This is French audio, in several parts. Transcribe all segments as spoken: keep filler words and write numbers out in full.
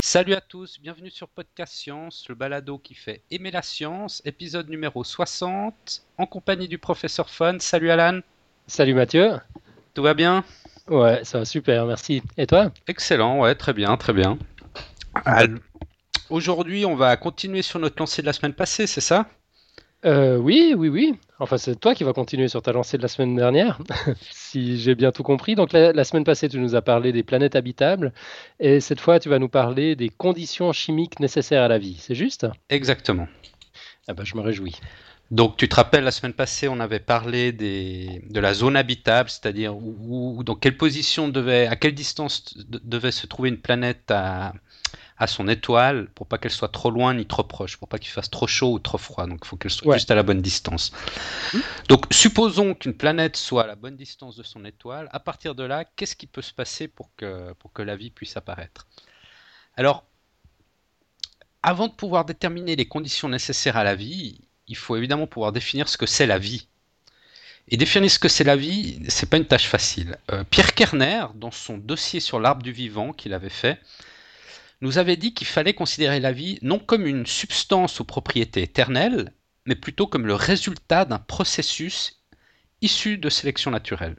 Salut à tous, bienvenue sur Podcast Science, le balado qui fait aimer la science, épisode numéro soixante, en compagnie du professeur Fun. Salut Alan, Salut Mathieu. tout va bien? Ouais, ça va super, merci. Et toi? Excellent, ouais, très bien, très bien. Al- Aujourd'hui, on va continuer sur notre lancée de la semaine passée, c'est ça? Euh, oui, oui, oui. Enfin, c'est toi qui vas continuer sur ta lancée de la semaine dernière, si j'ai bien tout compris. Donc, la, la semaine passée, tu nous as parlé des planètes habitables, et cette fois, tu vas nous parler des conditions chimiques nécessaires à la vie. C'est juste? Exactement. Ah ben, je me réjouis. Donc, tu te rappelles, la semaine passée, on avait parlé des, de la zone habitable, c'est-à-dire où, où- dans quelle position devait, à quelle distance de- devait se trouver une planète à, à son étoile pour pas qu'elle soit trop loin ni trop proche, pour pas qu'il fasse trop chaud ou trop froid. Donc il faut qu'elle soit Ouais. juste à la bonne distance. Hmm. Donc supposons qu'une planète soit à la bonne distance de son étoile. À partir de là, qu'est-ce qui peut se passer pour que, pour que la vie puisse apparaître? Alors, avant de pouvoir déterminer les conditions nécessaires à la vie, il faut évidemment pouvoir définir ce que c'est la vie. Et définir ce que c'est la vie, c'est pas une tâche facile. Euh, Pierre Kerner, dans son dossier sur l'arbre du vivant qu'il avait fait, nous avait dit qu'il fallait considérer la vie non comme une substance aux propriétés éternelles, mais plutôt comme le résultat d'un processus issu de sélection naturelle.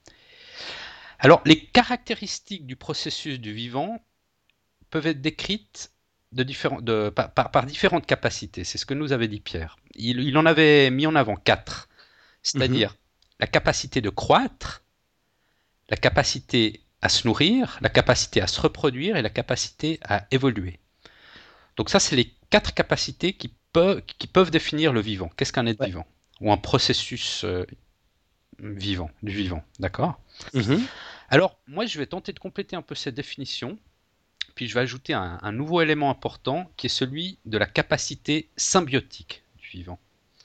Alors, les caractéristiques du processus du vivant peuvent être décrites de différents, de, par, par, par, différentes capacités. C'est ce que nous avait dit Pierre. Il, il en avait mis en avant quatre, Mhm. c'est-à-dire la capacité de croître, la capacité à se nourrir, la capacité à se reproduire et la capacité à évoluer. Donc ça, c'est les quatre capacités qui peuvent, qui peuvent définir le vivant. Qu'est-ce qu'un être Ouais. vivant? Ou un processus euh, vivant, du vivant, d'accord? Mhm. Alors, moi, je vais tenter de compléter un peu cette définition, puis je vais ajouter un, un nouveau élément important qui est celui de la capacité symbiotique du vivant.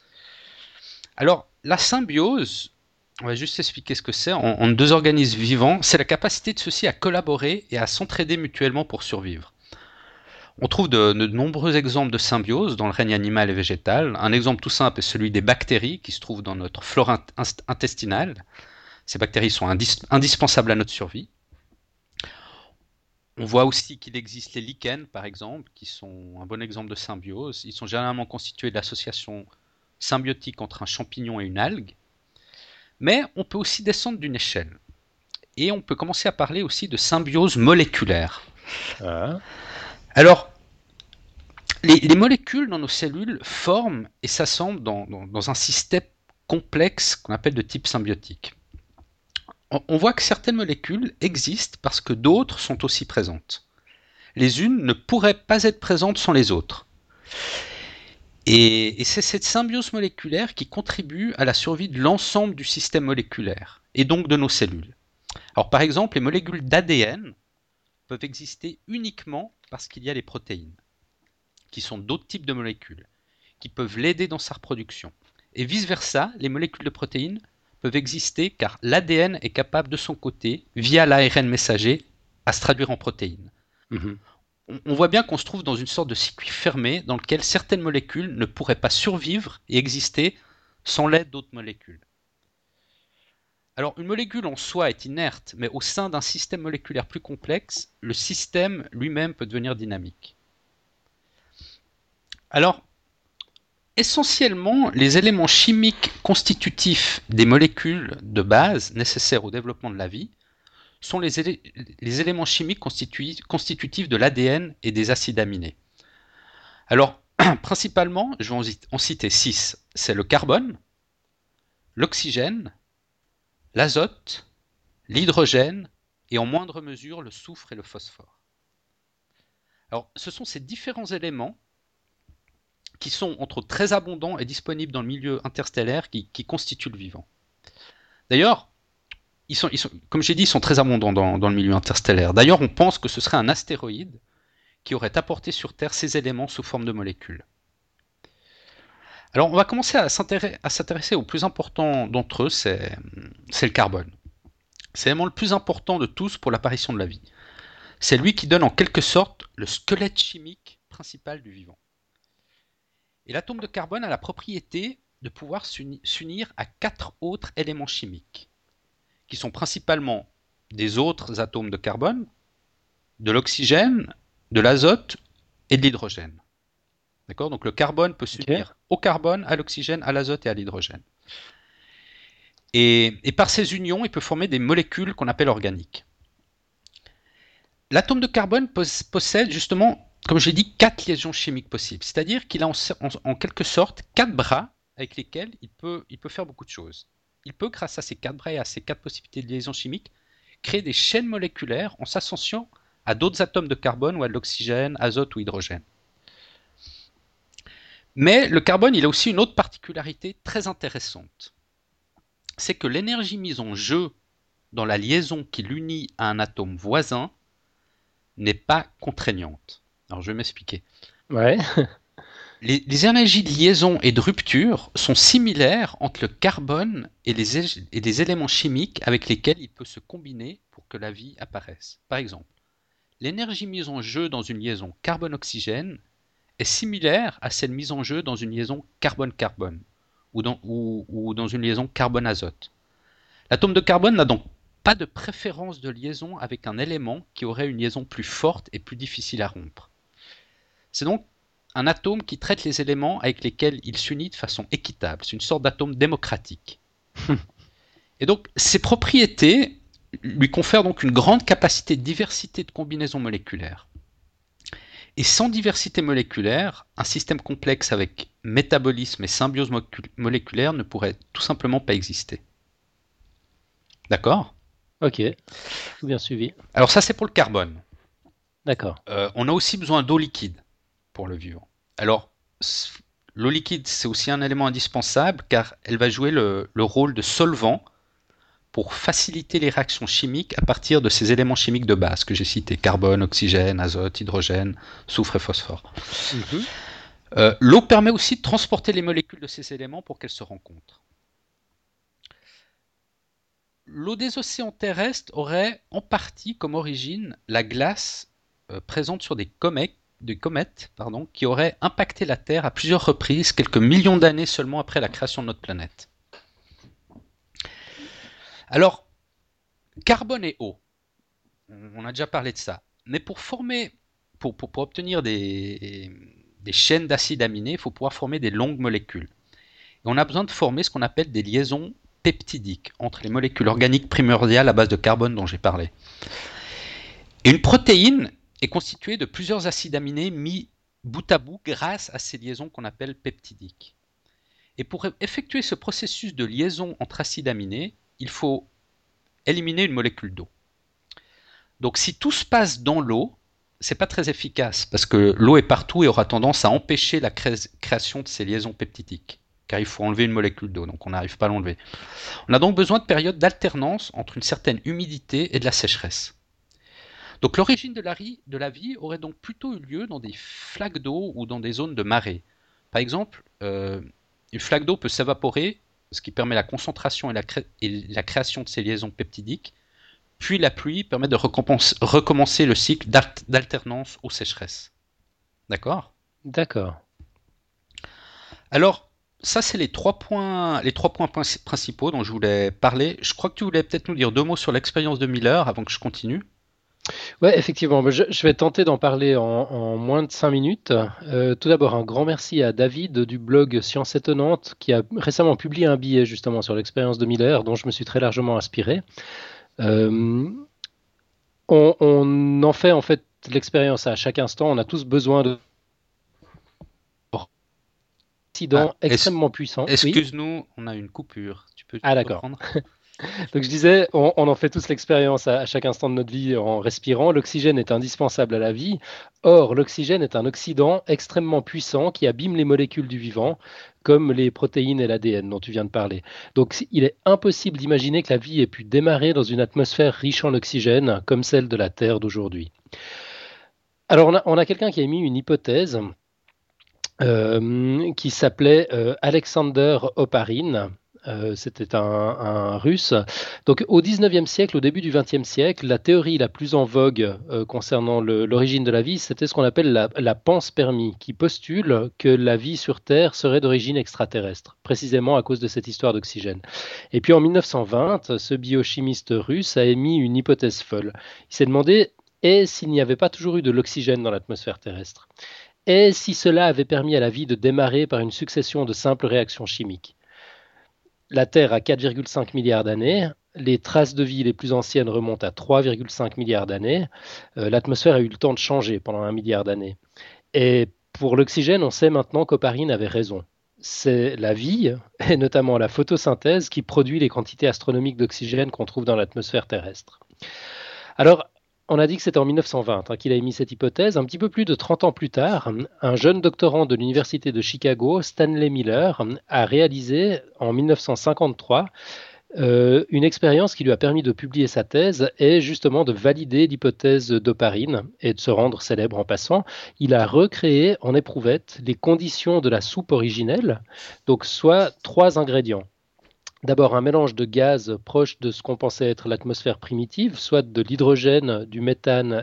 Alors, la symbiose, on va juste expliquer ce que c'est, en, en deux organismes vivants, c'est la capacité de ceux-ci à collaborer et à s'entraider mutuellement pour survivre. On trouve de, de nombreux exemples de symbiose dans le règne animal et végétal. Un exemple tout simple est celui des bactéries qui se trouvent dans notre flore intestinale. Ces bactéries sont indis- indispensables à notre survie. On voit aussi qu'il existe les lichens, par exemple, qui sont un bon exemple de symbiose. Ils sont généralement constitués d'associations symbiotiques entre un champignon et une algue. Mais on peut aussi descendre d'une échelle. Et on peut commencer à parler aussi de symbiose moléculaire. Ah. Alors, Les, les molécules dans nos cellules forment et s'assemblent dans, dans, dans un système complexe qu'on appelle de type symbiotique. On, on voit que certaines molécules existent parce que d'autres sont aussi présentes. Les unes ne pourraient pas être présentes sans les autres. Et, et c'est cette symbiose moléculaire qui contribue à la survie de l'ensemble du système moléculaire, et donc de nos cellules. Alors par exemple, les molécules d'A D N peuvent exister uniquement parce qu'il y a les protéines, qui sont d'autres types de molécules, qui peuvent l'aider dans sa reproduction. Et vice-versa, les molécules de protéines peuvent exister car l'A D N est capable de son côté, via l'A R N messager, à se traduire en protéines. Mhm. On voit bien qu'on se trouve dans une sorte de circuit fermé dans lequel certaines molécules ne pourraient pas survivre et exister sans l'aide d'autres molécules. Alors une molécule en soi est inerte, mais au sein d'un système moléculaire plus complexe, le système lui-même peut devenir dynamique. Alors, essentiellement, les éléments chimiques constitutifs des molécules de base nécessaires au développement de la vie sont les, élé- les éléments chimiques constitu- constitutifs de l'A D N et des acides aminés. Alors, principalement, je vais en citer six. C'est le carbone, l'oxygène, l'azote, l'hydrogène et en moindre mesure le soufre et le phosphore. Alors, ce sont ces différents éléments qui sont entre autres très abondants et disponibles dans le milieu interstellaire qui, qui constituent le vivant. D'ailleurs, ils sont, ils sont, comme j'ai dit, ils sont très abondants dans, dans le milieu interstellaire. D'ailleurs, on pense que ce serait un astéroïde qui aurait apporté sur Terre ces éléments sous forme de molécules. Alors, on va commencer à s'intéresser, à s'intéresser au plus important d'entre eux, c'est, c'est le carbone. C'est l'élément le plus important de tous pour l'apparition de la vie. C'est lui qui donne en quelque sorte le squelette chimique principal du vivant. Et l'atome de carbone a la propriété de pouvoir s'unir à quatre autres éléments chimiques, qui sont principalement des autres atomes de carbone, de l'oxygène, de l'azote et de l'hydrogène. D'accord ? Donc le carbone peut s'unir Ok. au carbone, à l'oxygène, à l'azote et à l'hydrogène. Et, et par ces unions, il peut former des molécules qu'on appelle organiques. L'atome de carbone pos- possède justement, comme je l'ai dit, quatre liaisons chimiques possibles. C'est-à-dire qu'il a en, en- en quelque sorte quatre bras avec lesquels il peut, il peut faire beaucoup de choses. Il peut, grâce à ces quatre bras et à ces quatre possibilités de liaison chimique, créer des chaînes moléculaires en s'associant à d'autres atomes de carbone ou à de l'oxygène, azote ou hydrogène. Mais le carbone, il a aussi une autre particularité très intéressante. C'est que l'énergie mise en jeu dans la liaison qui l'unit à un atome voisin n'est pas contraignante. Alors je vais m'expliquer. Ouais. Les, les énergies de liaison et de rupture sont similaires entre le carbone et les, et les éléments chimiques avec lesquels il peut se combiner pour que la vie apparaisse. Par exemple, l'énergie mise en jeu dans une liaison carbone-oxygène est similaire à celle mise en jeu dans une liaison carbone-carbone ou dans, ou, ou dans une liaison carbone-azote. L'atome de carbone n'a donc pas de préférence de liaison avec un élément qui aurait une liaison plus forte et plus difficile à rompre. C'est donc un atome qui traite les éléments avec lesquels il s'unit de façon équitable. C'est une sorte d'atome démocratique. Et donc, ces propriétés lui confèrent donc une grande capacité de diversité de combinaisons moléculaires. Et sans diversité moléculaire, un système complexe avec métabolisme et symbiose moléculaire ne pourrait tout simplement pas exister. D'accord ? Ok. Tout bien suivi. Alors ça, c'est pour le carbone. D'accord. Euh, on a aussi besoin d'eau liquide pour le vivant. Alors, l'eau liquide, c'est aussi un élément indispensable car elle va jouer le, le rôle de solvant pour faciliter les réactions chimiques à partir de ces éléments chimiques de base que j'ai cités, carbone, oxygène, azote, hydrogène, soufre et phosphore. Mhm. Euh, l'eau permet aussi de transporter les molécules de ces éléments pour qu'elles se rencontrent. L'eau des océans terrestres aurait en partie comme origine la glace euh, présente sur des comètes, des comètes pardon, qui auraient impacté la Terre à plusieurs reprises, quelques millions d'années seulement après la création de notre planète. Alors, carbone et eau, on a déjà parlé de ça. Mais pour former, pour, pour, pour obtenir des, des chaînes d'acides aminés, il faut pouvoir former des longues molécules. Et on a besoin de former ce qu'on appelle des liaisons peptidiques entre les molécules organiques primordiales à base de carbone dont j'ai parlé. Et une protéine est constituée de plusieurs acides aminés mis bout à bout grâce à ces liaisons qu'on appelle peptidiques. Et pour effectuer ce processus de liaison entre acides aminés, il faut éliminer une molécule d'eau. Donc si tout se passe dans l'eau, c'est pas très efficace parce que l'eau est partout et aura tendance à empêcher la cré- création de ces liaisons peptidiques, car il faut enlever une molécule d'eau, donc on n'arrive pas à l'enlever. On a donc besoin de périodes d'alternance entre une certaine humidité et de la sécheresse. Donc l'origine de la, de la vie aurait donc plutôt eu lieu dans des flaques d'eau ou dans des zones de marée. Par exemple, euh, une flaque d'eau peut s'évaporer, ce qui permet la concentration et la, cré- et la création de ces liaisons peptidiques, puis la pluie permet de recommencer le cycle d'alternance aux sécheresses. D'accord ? D'accord. Alors, ça, c'est les trois points, les trois points principaux dont je voulais parler. Je crois que tu voulais peut-être nous dire deux mots sur l'expérience de Miller avant que je continue. Ouais, effectivement. Je, je vais tenter d'en parler en, en moins de cinq minutes. Euh, tout d'abord, un grand merci à David du blog Science Étonnante qui a récemment publié un billet justement sur l'expérience de Miller dont je me suis très largement inspiré. Euh, on, on en fait en fait l'expérience à chaque instant. On a tous besoin de accidents Ah, extrêmement puissants. Oui. excuse-nous, on a une coupure. Tu peux Ah d'accord. reprendre ? Donc je disais, on, on en fait tous l'expérience à, à chaque instant de notre vie en respirant. L'oxygène est indispensable à la vie. Or, l'oxygène est un oxydant extrêmement puissant qui abîme les molécules du vivant, comme les protéines et l'A D N dont tu viens de parler. Donc il est impossible d'imaginer que la vie ait pu démarrer dans une atmosphère riche en oxygène, comme celle de la Terre d'aujourd'hui. Alors on a, on a quelqu'un qui a émis une hypothèse euh, qui s'appelait euh, Alexander Oparin. Euh, c'était un, un russe. Donc, au dix-neuvième siècle, au début du vingtième siècle, la théorie la plus en vogue euh, concernant le- l'origine de la vie, c'était ce qu'on appelle la, la panspermie, qui postule que la vie sur Terre serait d'origine extraterrestre, précisément à cause de cette histoire d'oxygène. Et puis en mille neuf cent vingt, ce biochimiste russe a émis une hypothèse folle. Il s'est demandé et s'il n'y avait pas toujours eu de l'oxygène dans l'atmosphère terrestre, et si cela avait permis à la vie de démarrer par une succession de simples réactions chimiques. La Terre a quatre virgule cinq milliards d'années, les traces de vie les plus anciennes remontent à trois virgule cinq milliards d'années, euh, l'atmosphère a eu le temps de changer pendant un milliard d'années. Et pour l'oxygène, on sait maintenant qu'Oparine avait raison. C'est la vie, et notamment la photosynthèse, qui produit les quantités astronomiques d'oxygène qu'on trouve dans l'atmosphère terrestre. Alors, on a dit que c'était en mille neuf cent vingt hein, qu'il a émis cette hypothèse. Un petit peu plus de trente ans plus tard, un jeune doctorant de l'université de Chicago, Stanley Miller, a réalisé en mille neuf cent cinquante-trois euh, une expérience qui lui a permis de publier sa thèse et justement de valider l'hypothèse d'Oparine et de se rendre célèbre en passant. Il a recréé en éprouvette les conditions de la soupe originelle, donc soit trois ingrédients. D'abord, un mélange de gaz proche de ce qu'on pensait être l'atmosphère primitive, soit de l'hydrogène, du méthane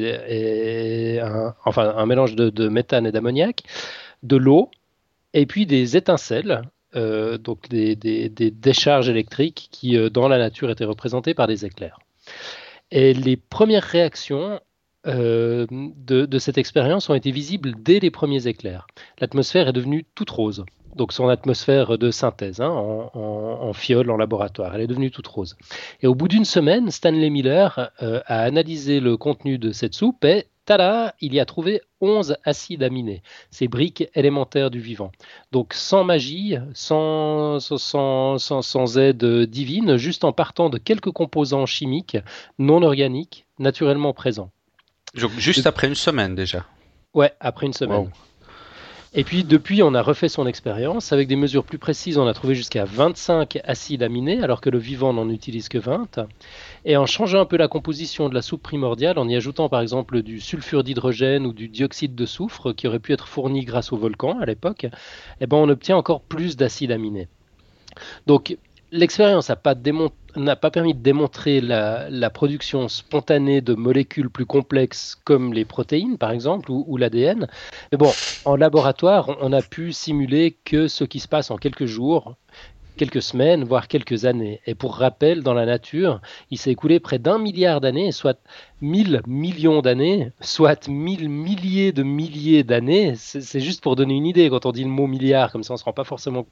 et, et un, enfin un mélange de, de méthane et d'ammoniac, de l'eau, et puis des étincelles, euh, donc des, des, des décharges électriques qui, euh, dans la nature, étaient représentées par des éclairs. Et les premières réactions euh, de, de cette expérience ont été visibles dès les premiers éclairs. L'atmosphère est devenue toute rose. Donc son atmosphère de synthèse, hein, en, en, en fiole, en laboratoire. Elle est devenue toute rose. Et au bout d'une semaine, Stanley Miller euh, a analysé le contenu de cette soupe et, tada, il y a trouvé onze acides aminés, ces briques élémentaires du vivant. Donc sans magie, sans, sans, sans, sans aide divine, juste en partant de quelques composants chimiques non organiques, naturellement présents. Juste après une semaine déjà. Ouais, après une semaine. Wow. Et puis depuis, on a refait son expérience. Avec des mesures plus précises, on a trouvé jusqu'à vingt-cinq acides aminés, alors que le vivant n'en utilise que vingt. Et en changeant un peu la composition de la soupe primordiale, en y ajoutant par exemple du sulfure d'hydrogène ou du dioxyde de soufre, qui aurait pu être fourni grâce au volcan à l'époque, eh ben, on obtient encore plus d'acides aminés. Donc l'expérience n'a pas, démon- n'a pas permis de démontrer la, la production spontanée de molécules plus complexes comme les protéines, par exemple, ou, ou l'A D N. Mais bon, en laboratoire, on a pu simuler que ce qui se passe en quelques jours, quelques semaines, voire quelques années. Et pour rappel, dans la nature, il s'est écoulé près d'un milliard d'années, soit mille millions d'années, soit mille milliers de milliers d'années. C'est, c'est juste pour donner une idée, quand on dit le mot milliard, comme ça on ne se rend pas forcément.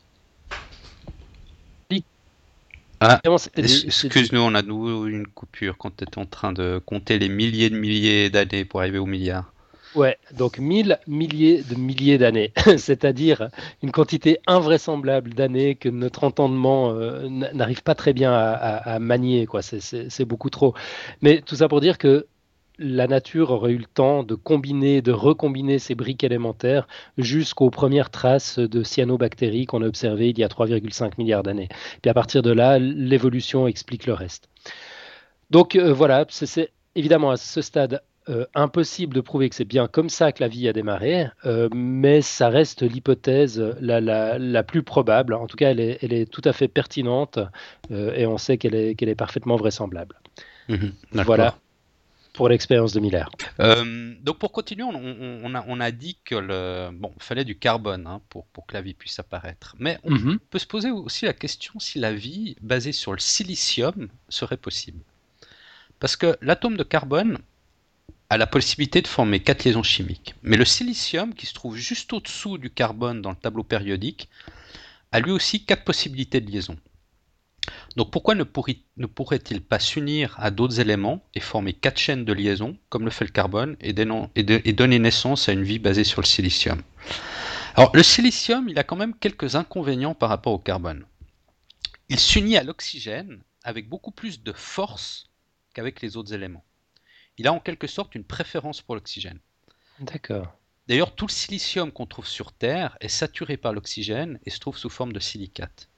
Ah, excuse-nous, on a de nouveau une coupure quand tu étais en train de compter les milliers de milliers d'années pour arriver au milliard. Ouais, donc mille milliers de milliers d'années, c'est-à-dire une quantité invraisemblable d'années que notre entendement euh, n'arrive pas très bien à, à, à manier, quoi. C'est, c'est, c'est beaucoup trop. Mais tout ça pour dire que la nature aurait eu le temps de combiner, de recombiner ces briques élémentaires jusqu'aux premières traces de cyanobactéries qu'on a observées il y a trois virgule cinq milliards d'années. Puis à partir de là, l'évolution explique le reste. Donc euh, voilà, c'est, c'est évidemment à ce stade euh, impossible de prouver que c'est bien comme ça que la vie a démarré, euh, mais ça reste l'hypothèse la, la, la plus probable. En tout cas, elle est, elle est tout à fait pertinente euh, et on sait qu'elle est, qu'elle est parfaitement vraisemblable. Mmh, voilà. Pour l'expérience de Miller. Euh, donc pour continuer, on, on, on, a, on a dit que le bon, fallait du carbone hein, pour, pour que la vie puisse apparaître. Mais on mm-hmm. peut se poser aussi la question si la vie basée sur le silicium serait possible. Parce que l'atome de carbone a la possibilité de former quatre liaisons chimiques. Mais le silicium, qui se trouve juste au-dessous du carbone dans le tableau périodique, a lui aussi quatre possibilités de liaison. Donc pourquoi ne, pourri, ne pourrait-il pas s'unir à d'autres éléments et former quatre chaînes de liaison, comme le fait le carbone, et, dénon, et, de, et donner naissance à une vie basée sur le silicium? Alors le silicium, il a quand même quelques inconvénients par rapport au carbone. Il s'unit à l'oxygène avec beaucoup plus de force qu'avec les autres éléments. Il a en quelque sorte une préférence pour l'oxygène. D'accord. D'ailleurs, tout le silicium qu'on trouve sur Terre est saturé par l'oxygène et se trouve sous forme de silicate.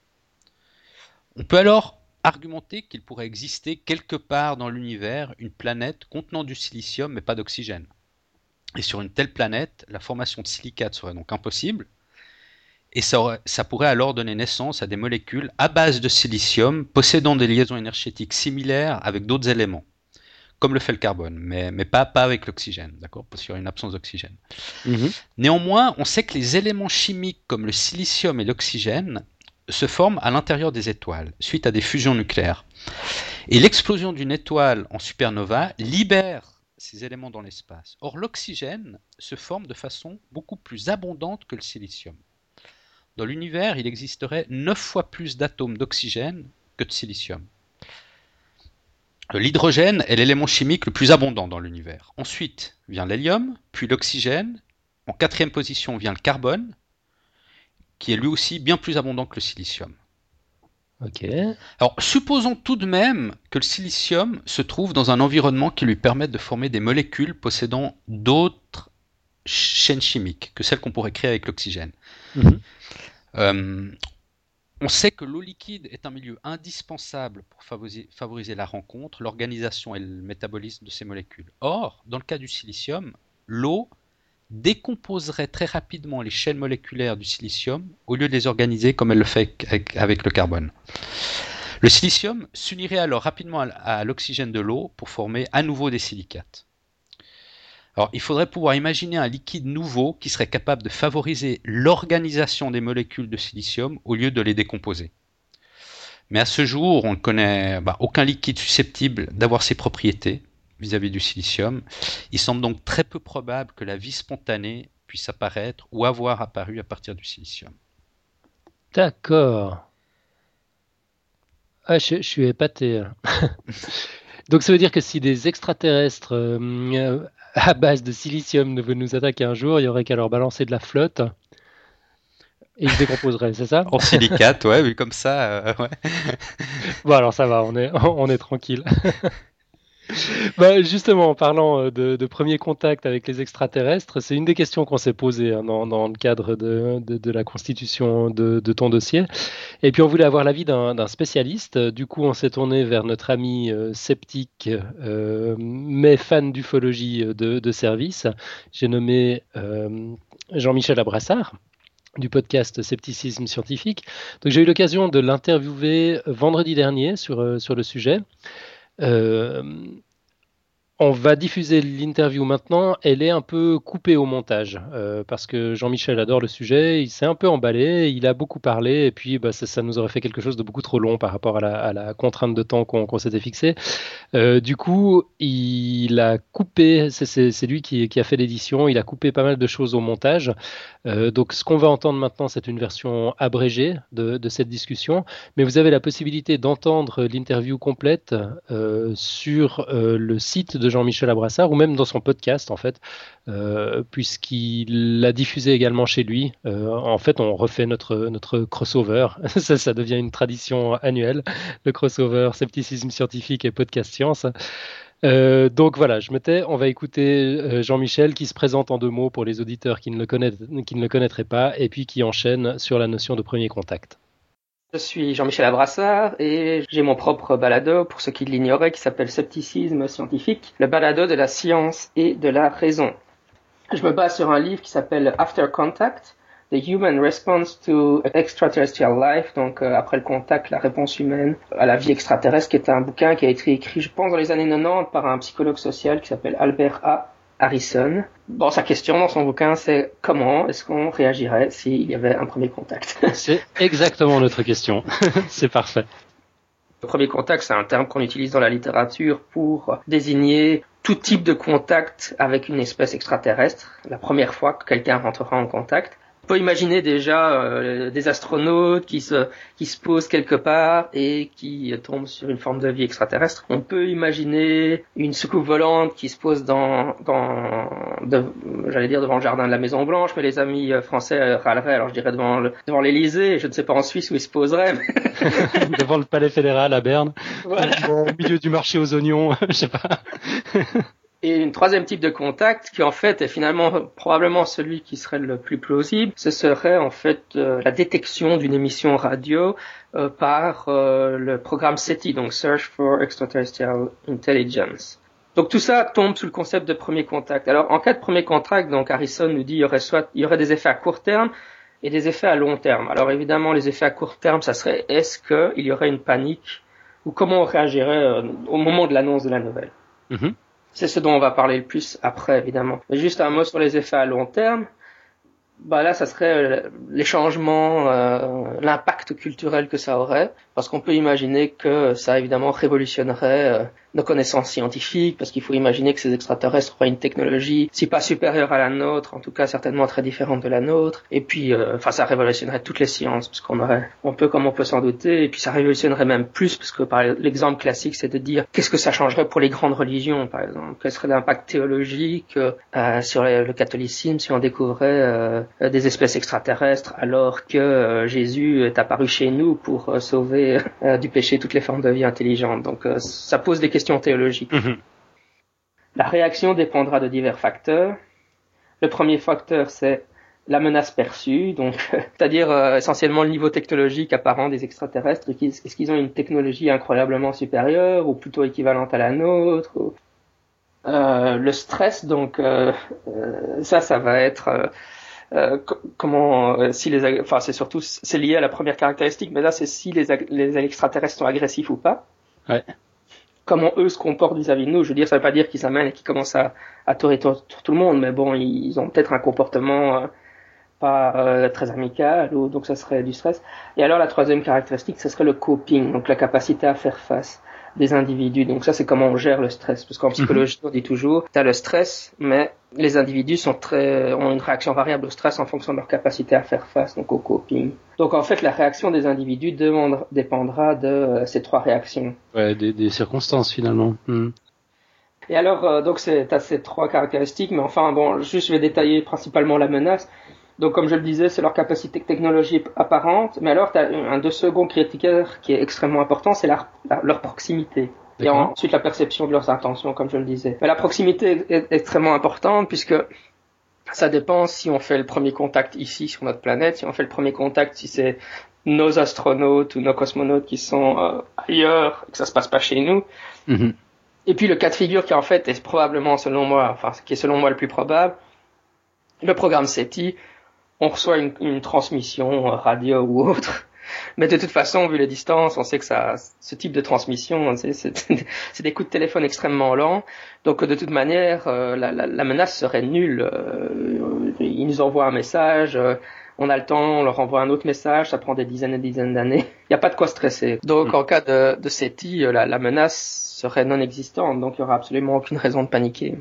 On peut alors argumenter qu'il pourrait exister quelque part dans l'univers une planète contenant du silicium mais pas d'oxygène. Et sur une telle planète, la formation de silicate serait donc impossible, et ça, aurait, ça pourrait alors donner naissance à des molécules à base de silicium possédant des liaisons énergétiques similaires avec d'autres éléments, comme le fait le carbone, mais, mais pas, pas avec l'oxygène, d'accord, parce qu'il y aurait une absence d'oxygène. Mmh. Néanmoins, on sait que les éléments chimiques comme le silicium et l'oxygène se forment à l'intérieur des étoiles, suite à des fusions nucléaires. Et l'explosion d'une étoile en supernova libère ces éléments dans l'espace. Or, l'oxygène se forme de façon beaucoup plus abondante que le silicium. Dans l'univers, il existerait neuf fois plus d'atomes d'oxygène que de silicium. L'hydrogène est l'élément chimique le plus abondant dans l'univers. Ensuite vient l'hélium, puis l'oxygène. En quatrième position vient le carbone, qui est lui aussi bien plus abondant que le silicium. Ok. Alors, supposons tout de même que le silicium se trouve dans un environnement qui lui permette de former des molécules possédant d'autres chaînes chimiques que celles qu'on pourrait créer avec l'oxygène. Mm-hmm. Euh, on sait que l'eau liquide est un milieu indispensable pour favoriser, favoriser la rencontre, l'organisation et le métabolisme de ces molécules. Or, dans le cas du silicium, l'eau décomposerait très rapidement les chaînes moléculaires du silicium au lieu de les organiser comme elle le fait avec, avec le carbone. Le silicium s'unirait alors rapidement à, à l'oxygène de l'eau pour former à nouveau des silicates. Alors, il faudrait pouvoir imaginer un liquide nouveau qui serait capable de favoriser l'organisation des molécules de silicium au lieu de les décomposer. Mais à ce jour, on ne connaît bah, aucun liquide susceptible d'avoir ces propriétés vis-à-vis du silicium. Il semble donc très peu probable que la vie spontanée puisse apparaître ou avoir apparu à partir du silicium. D'accord. Ah, je, je suis épaté. Donc ça veut dire que si des extraterrestres euh, à base de silicium veulent nous attaquer un jour, il y aurait qu'à leur balancer de la flotte et ils se décomposeraient, c'est ça? En silicate, ouais, vu comme ça, euh, ouais. Bon alors ça va, on est, on est tranquille. Bah, justement, en parlant de, de premier contact avec les extraterrestres, c'est une des questions qu'on s'est posées hein, dans, dans le cadre de, de, de la constitution de, de ton dossier. Et puis on voulait avoir l'avis d'un, d'un spécialiste. Du coup, on s'est tourné vers notre ami euh, sceptique, euh, mais fan d'ufologie de, de service. J'ai nommé euh, Jean-Michel Abrassard du podcast Scepticisme Scientifique. Donc j'ai eu l'occasion de l'interviewer vendredi dernier sur, sur le sujet. Euh, on va diffuser l'interview maintenant. Elle est un peu coupée au montage euh, parce que Jean-Michel adore le sujet. Il s'est un peu emballé, il a beaucoup parlé et puis bah, ça, ça nous aurait fait quelque chose de beaucoup trop long par rapport à la, à la contrainte de temps qu'on, qu'on s'était fixée. Euh, du coup, il a coupé, c'est, c'est, c'est lui qui, qui a fait l'édition, il a coupé pas mal de choses au montage. Euh, donc ce qu'on va entendre maintenant, c'est une version abrégée de, de cette discussion, mais vous avez la possibilité d'entendre l'interview complète euh, sur euh, le site de Jean-Michel Abrassard ou même dans son podcast en fait, euh, puisqu'il l'a diffusé également chez lui. Euh, en fait, on refait notre, notre crossover, ça, ça devient une tradition annuelle, le crossover scepticisme scientifique et podcast science. Euh, donc voilà, je me tais, on va écouter euh, Jean-Michel qui se présente en deux mots pour les auditeurs qui ne, le connaît, qui ne le connaîtraient pas et puis qui enchaîne sur la notion de premier contact. Je suis Jean-Michel Abrassard et j'ai mon propre balado, pour ceux qui l'ignoraient, qui s'appelle Scepticisme Scientifique, le balado de la science et de la raison. Je me base sur un livre qui s'appelle After Contact, The Human Response to Extraterrestrial Life, donc euh, après le contact, la réponse humaine à la vie extraterrestre, qui est un bouquin qui a été écrit, je pense, dans les années quatre-vingt-dix par un psychologue social qui s'appelle Albert A. Harrison. Bon, sa question dans son bouquin, c'est comment est-ce qu'on réagirait s'il y avait un premier contact? C'est exactement notre question. C'est parfait. Le premier contact, c'est un terme qu'on utilise dans la littérature pour désigner tout type de contact avec une espèce extraterrestre, la première fois que quelqu'un rentrera en contact. On peut imaginer déjà euh, des astronautes qui se qui se posent quelque part et qui tombent sur une forme de vie extraterrestre. On peut imaginer une soucoupe volante qui se pose dans dans de, j'allais dire devant le jardin de la Maison Blanche, mais les amis français râleraient, alors je dirais devant le, devant l'Élysée. Je ne sais pas en Suisse où ils se poseraient. Mais... devant le Palais fédéral à Berne, voilà. Au milieu du marché aux oignons, je sais pas. Et une troisième type de contact, qui en fait est finalement probablement celui qui serait le plus plausible, ce serait en fait euh, la détection d'une émission radio euh, par euh, le programme SETI, donc Search for Extraterrestrial Intelligence. Donc tout ça tombe sous le concept de premier contact. Alors en cas de premier contact, donc Harrison nous dit il y aurait soit il y aurait des effets à court terme et des effets à long terme. Alors évidemment les effets à court terme, ça serait est-ce que il y aurait une panique ou comment on réagirait euh, au moment de l'annonce de la nouvelle. Mm-hmm. C'est ce dont on va parler le plus après, évidemment. Mais juste un mot sur les effets à long terme. Bah là, ça serait les changements, euh, l'impact culturel que ça aurait, parce qu'on peut imaginer que ça évidemment révolutionnerait euh, nos connaissances scientifiques, parce qu'il faut imaginer que ces extraterrestres auraient une technologie, si pas supérieure à la nôtre, en tout cas certainement très différente de la nôtre, et puis, euh, enfin, ça révolutionnerait toutes les sciences, parce qu'on aurait, on peut comme on peut s'en douter, et puis ça révolutionnerait même plus, parce que par l'exemple classique, c'est de dire qu'est-ce que ça changerait pour les grandes religions, par exemple, quel serait l'impact théologique euh, sur les, le catholicisme si on découvrait euh, des espèces extraterrestres, alors que euh, Jésus est apparu chez nous pour euh, sauver euh, du péché toutes les formes de vie intelligentes. Donc euh, ça pose des questions théologiques. Mmh. La réaction dépendra de divers facteurs. Le premier facteur, c'est la menace perçue, donc c'est-à-dire euh, essentiellement le niveau technologique apparent des extraterrestres. Est-ce qu'ils ont une technologie incroyablement supérieure ou plutôt équivalente à la nôtre ou... euh, Le stress, donc euh, euh, ça, ça va être euh, Euh, comment euh, si les enfin c'est surtout c'est lié à la première caractéristique, mais là c'est si les les extraterrestres sont agressifs ou pas. Ouais. Comment eux se comportent vis-à-vis de nous. Je veux dire, ça veut pas dire qu'ils s'amènent et qu'ils commencent à à tourner sur tout le monde, mais bon, ils ont peut-être un comportement euh, pas euh, très amical, ou donc ça serait du stress. Et alors la troisième caractéristique, ce serait le coping, donc la capacité à faire face des individus. Donc ça, c'est comment on gère le stress, parce qu'en psychologie, on dit toujours, t'as le stress, mais les individus sont très, ont une réaction variable au stress en fonction de leur capacité à faire face, donc au coping. Donc en fait, la réaction des individus demande, dépendra de euh, ces trois réactions. Ouais, des, des circonstances finalement. Mmh. Et alors, euh, donc c'est, t'as ces trois caractéristiques, mais enfin bon, juste je vais détailler principalement la menace. Donc, comme je le disais, c'est leur capacité technologique apparente. Mais alors, tu as un deux second critère qui est extrêmement important, c'est la, la, leur proximité. Et ensuite, la perception de leurs intentions, comme je le disais. Mais la proximité est, est extrêmement importante puisque ça dépend si on fait le premier contact ici sur notre planète, si on fait le premier contact, si c'est nos astronautes ou nos cosmonautes qui sont euh, ailleurs et que ça se passe pas chez nous. Mm-hmm. Et puis, le cas de figure qui en fait est probablement, selon moi, enfin, qui est selon moi le plus probable, le programme SETI, on reçoit une, une transmission radio ou autre, mais de toute façon, vu les distances, on sait que ça, ce type de transmission, c'est, c'est, c'est des coups de téléphone extrêmement lents, donc de toute manière, euh, la, la, la menace serait nulle. Euh, ils nous envoient un message, euh, on a le temps, on leur envoie un autre message, ça prend des dizaines et des dizaines d'années, il n'y a pas de quoi stresser. Donc mmh. en cas de, de SETI, la, la menace serait non existante, donc il n'y aura absolument aucune raison de paniquer.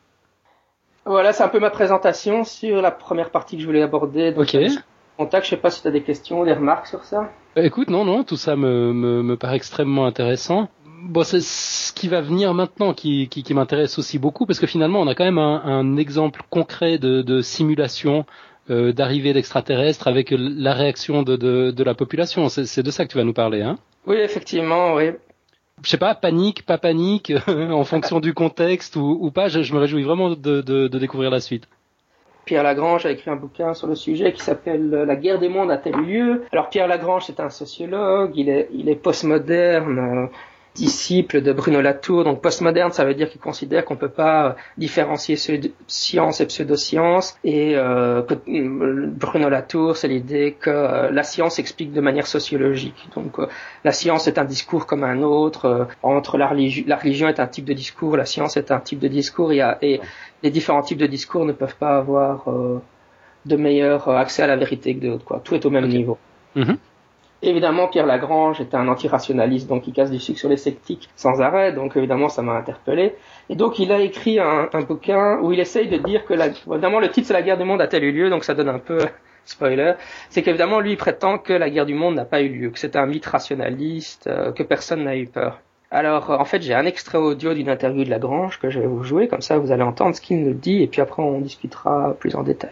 Voilà, c'est un peu ma présentation sur la première partie que je voulais aborder. Ok. Contact, je sais pas si tu as des questions, des remarques sur ça. Bah, écoute, non, non, tout ça me, me, me paraît extrêmement intéressant. Bon, c'est ce qui va venir maintenant qui, qui, qui m'intéresse aussi beaucoup, parce que finalement, on a quand même un, un exemple concret de, de simulation euh, d'arrivée d'extraterrestres avec la réaction de, de, de la population. C'est, c'est de ça que tu vas nous parler, hein? Oui, effectivement, oui. Je sais pas, panique, pas panique, en fonction du contexte ou, ou pas, je, je me réjouis vraiment de, de, de découvrir la suite. Pierre Lagrange a écrit un bouquin sur le sujet qui s'appelle La guerre des mondes a-t-elle eu lieu ? Alors Pierre Lagrange, c'est un sociologue, il est, il est postmoderne, euh, disciple de Bruno Latour. Donc postmoderne, ça veut dire qu'il considère qu'on peut pas différencier science et pseudoscience. Et euh, que, Bruno Latour, c'est l'idée que euh, la science explique de manière sociologique. Donc euh, la science est un discours comme un autre. Euh, entre la religion, la religion est un type de discours, la science est un type de discours. Il y a, et les différents types de discours ne peuvent pas avoir euh, de meilleur accès à la vérité que d'autres, quoi. Tout est au même okay. niveau. Mm-hmm. Évidemment, Pierre Lagrange était un antirationaliste, donc il casse du sucre sur les sceptiques sans arrêt, donc évidemment ça m'a interpellé. Et donc il a écrit un, un bouquin où il essaye de dire que, la, évidemment le titre c'est La guerre du monde a-t-elle eu lieu, donc ça donne un peu spoiler, c'est qu'évidemment lui il prétend que la guerre du monde n'a pas eu lieu, que c'est un mythe rationaliste, euh, que personne n'a eu peur. Alors en fait j'ai un extrait audio d'une interview de Lagrange que je vais vous jouer, comme ça vous allez entendre ce qu'il nous dit, et puis après on discutera plus en détail.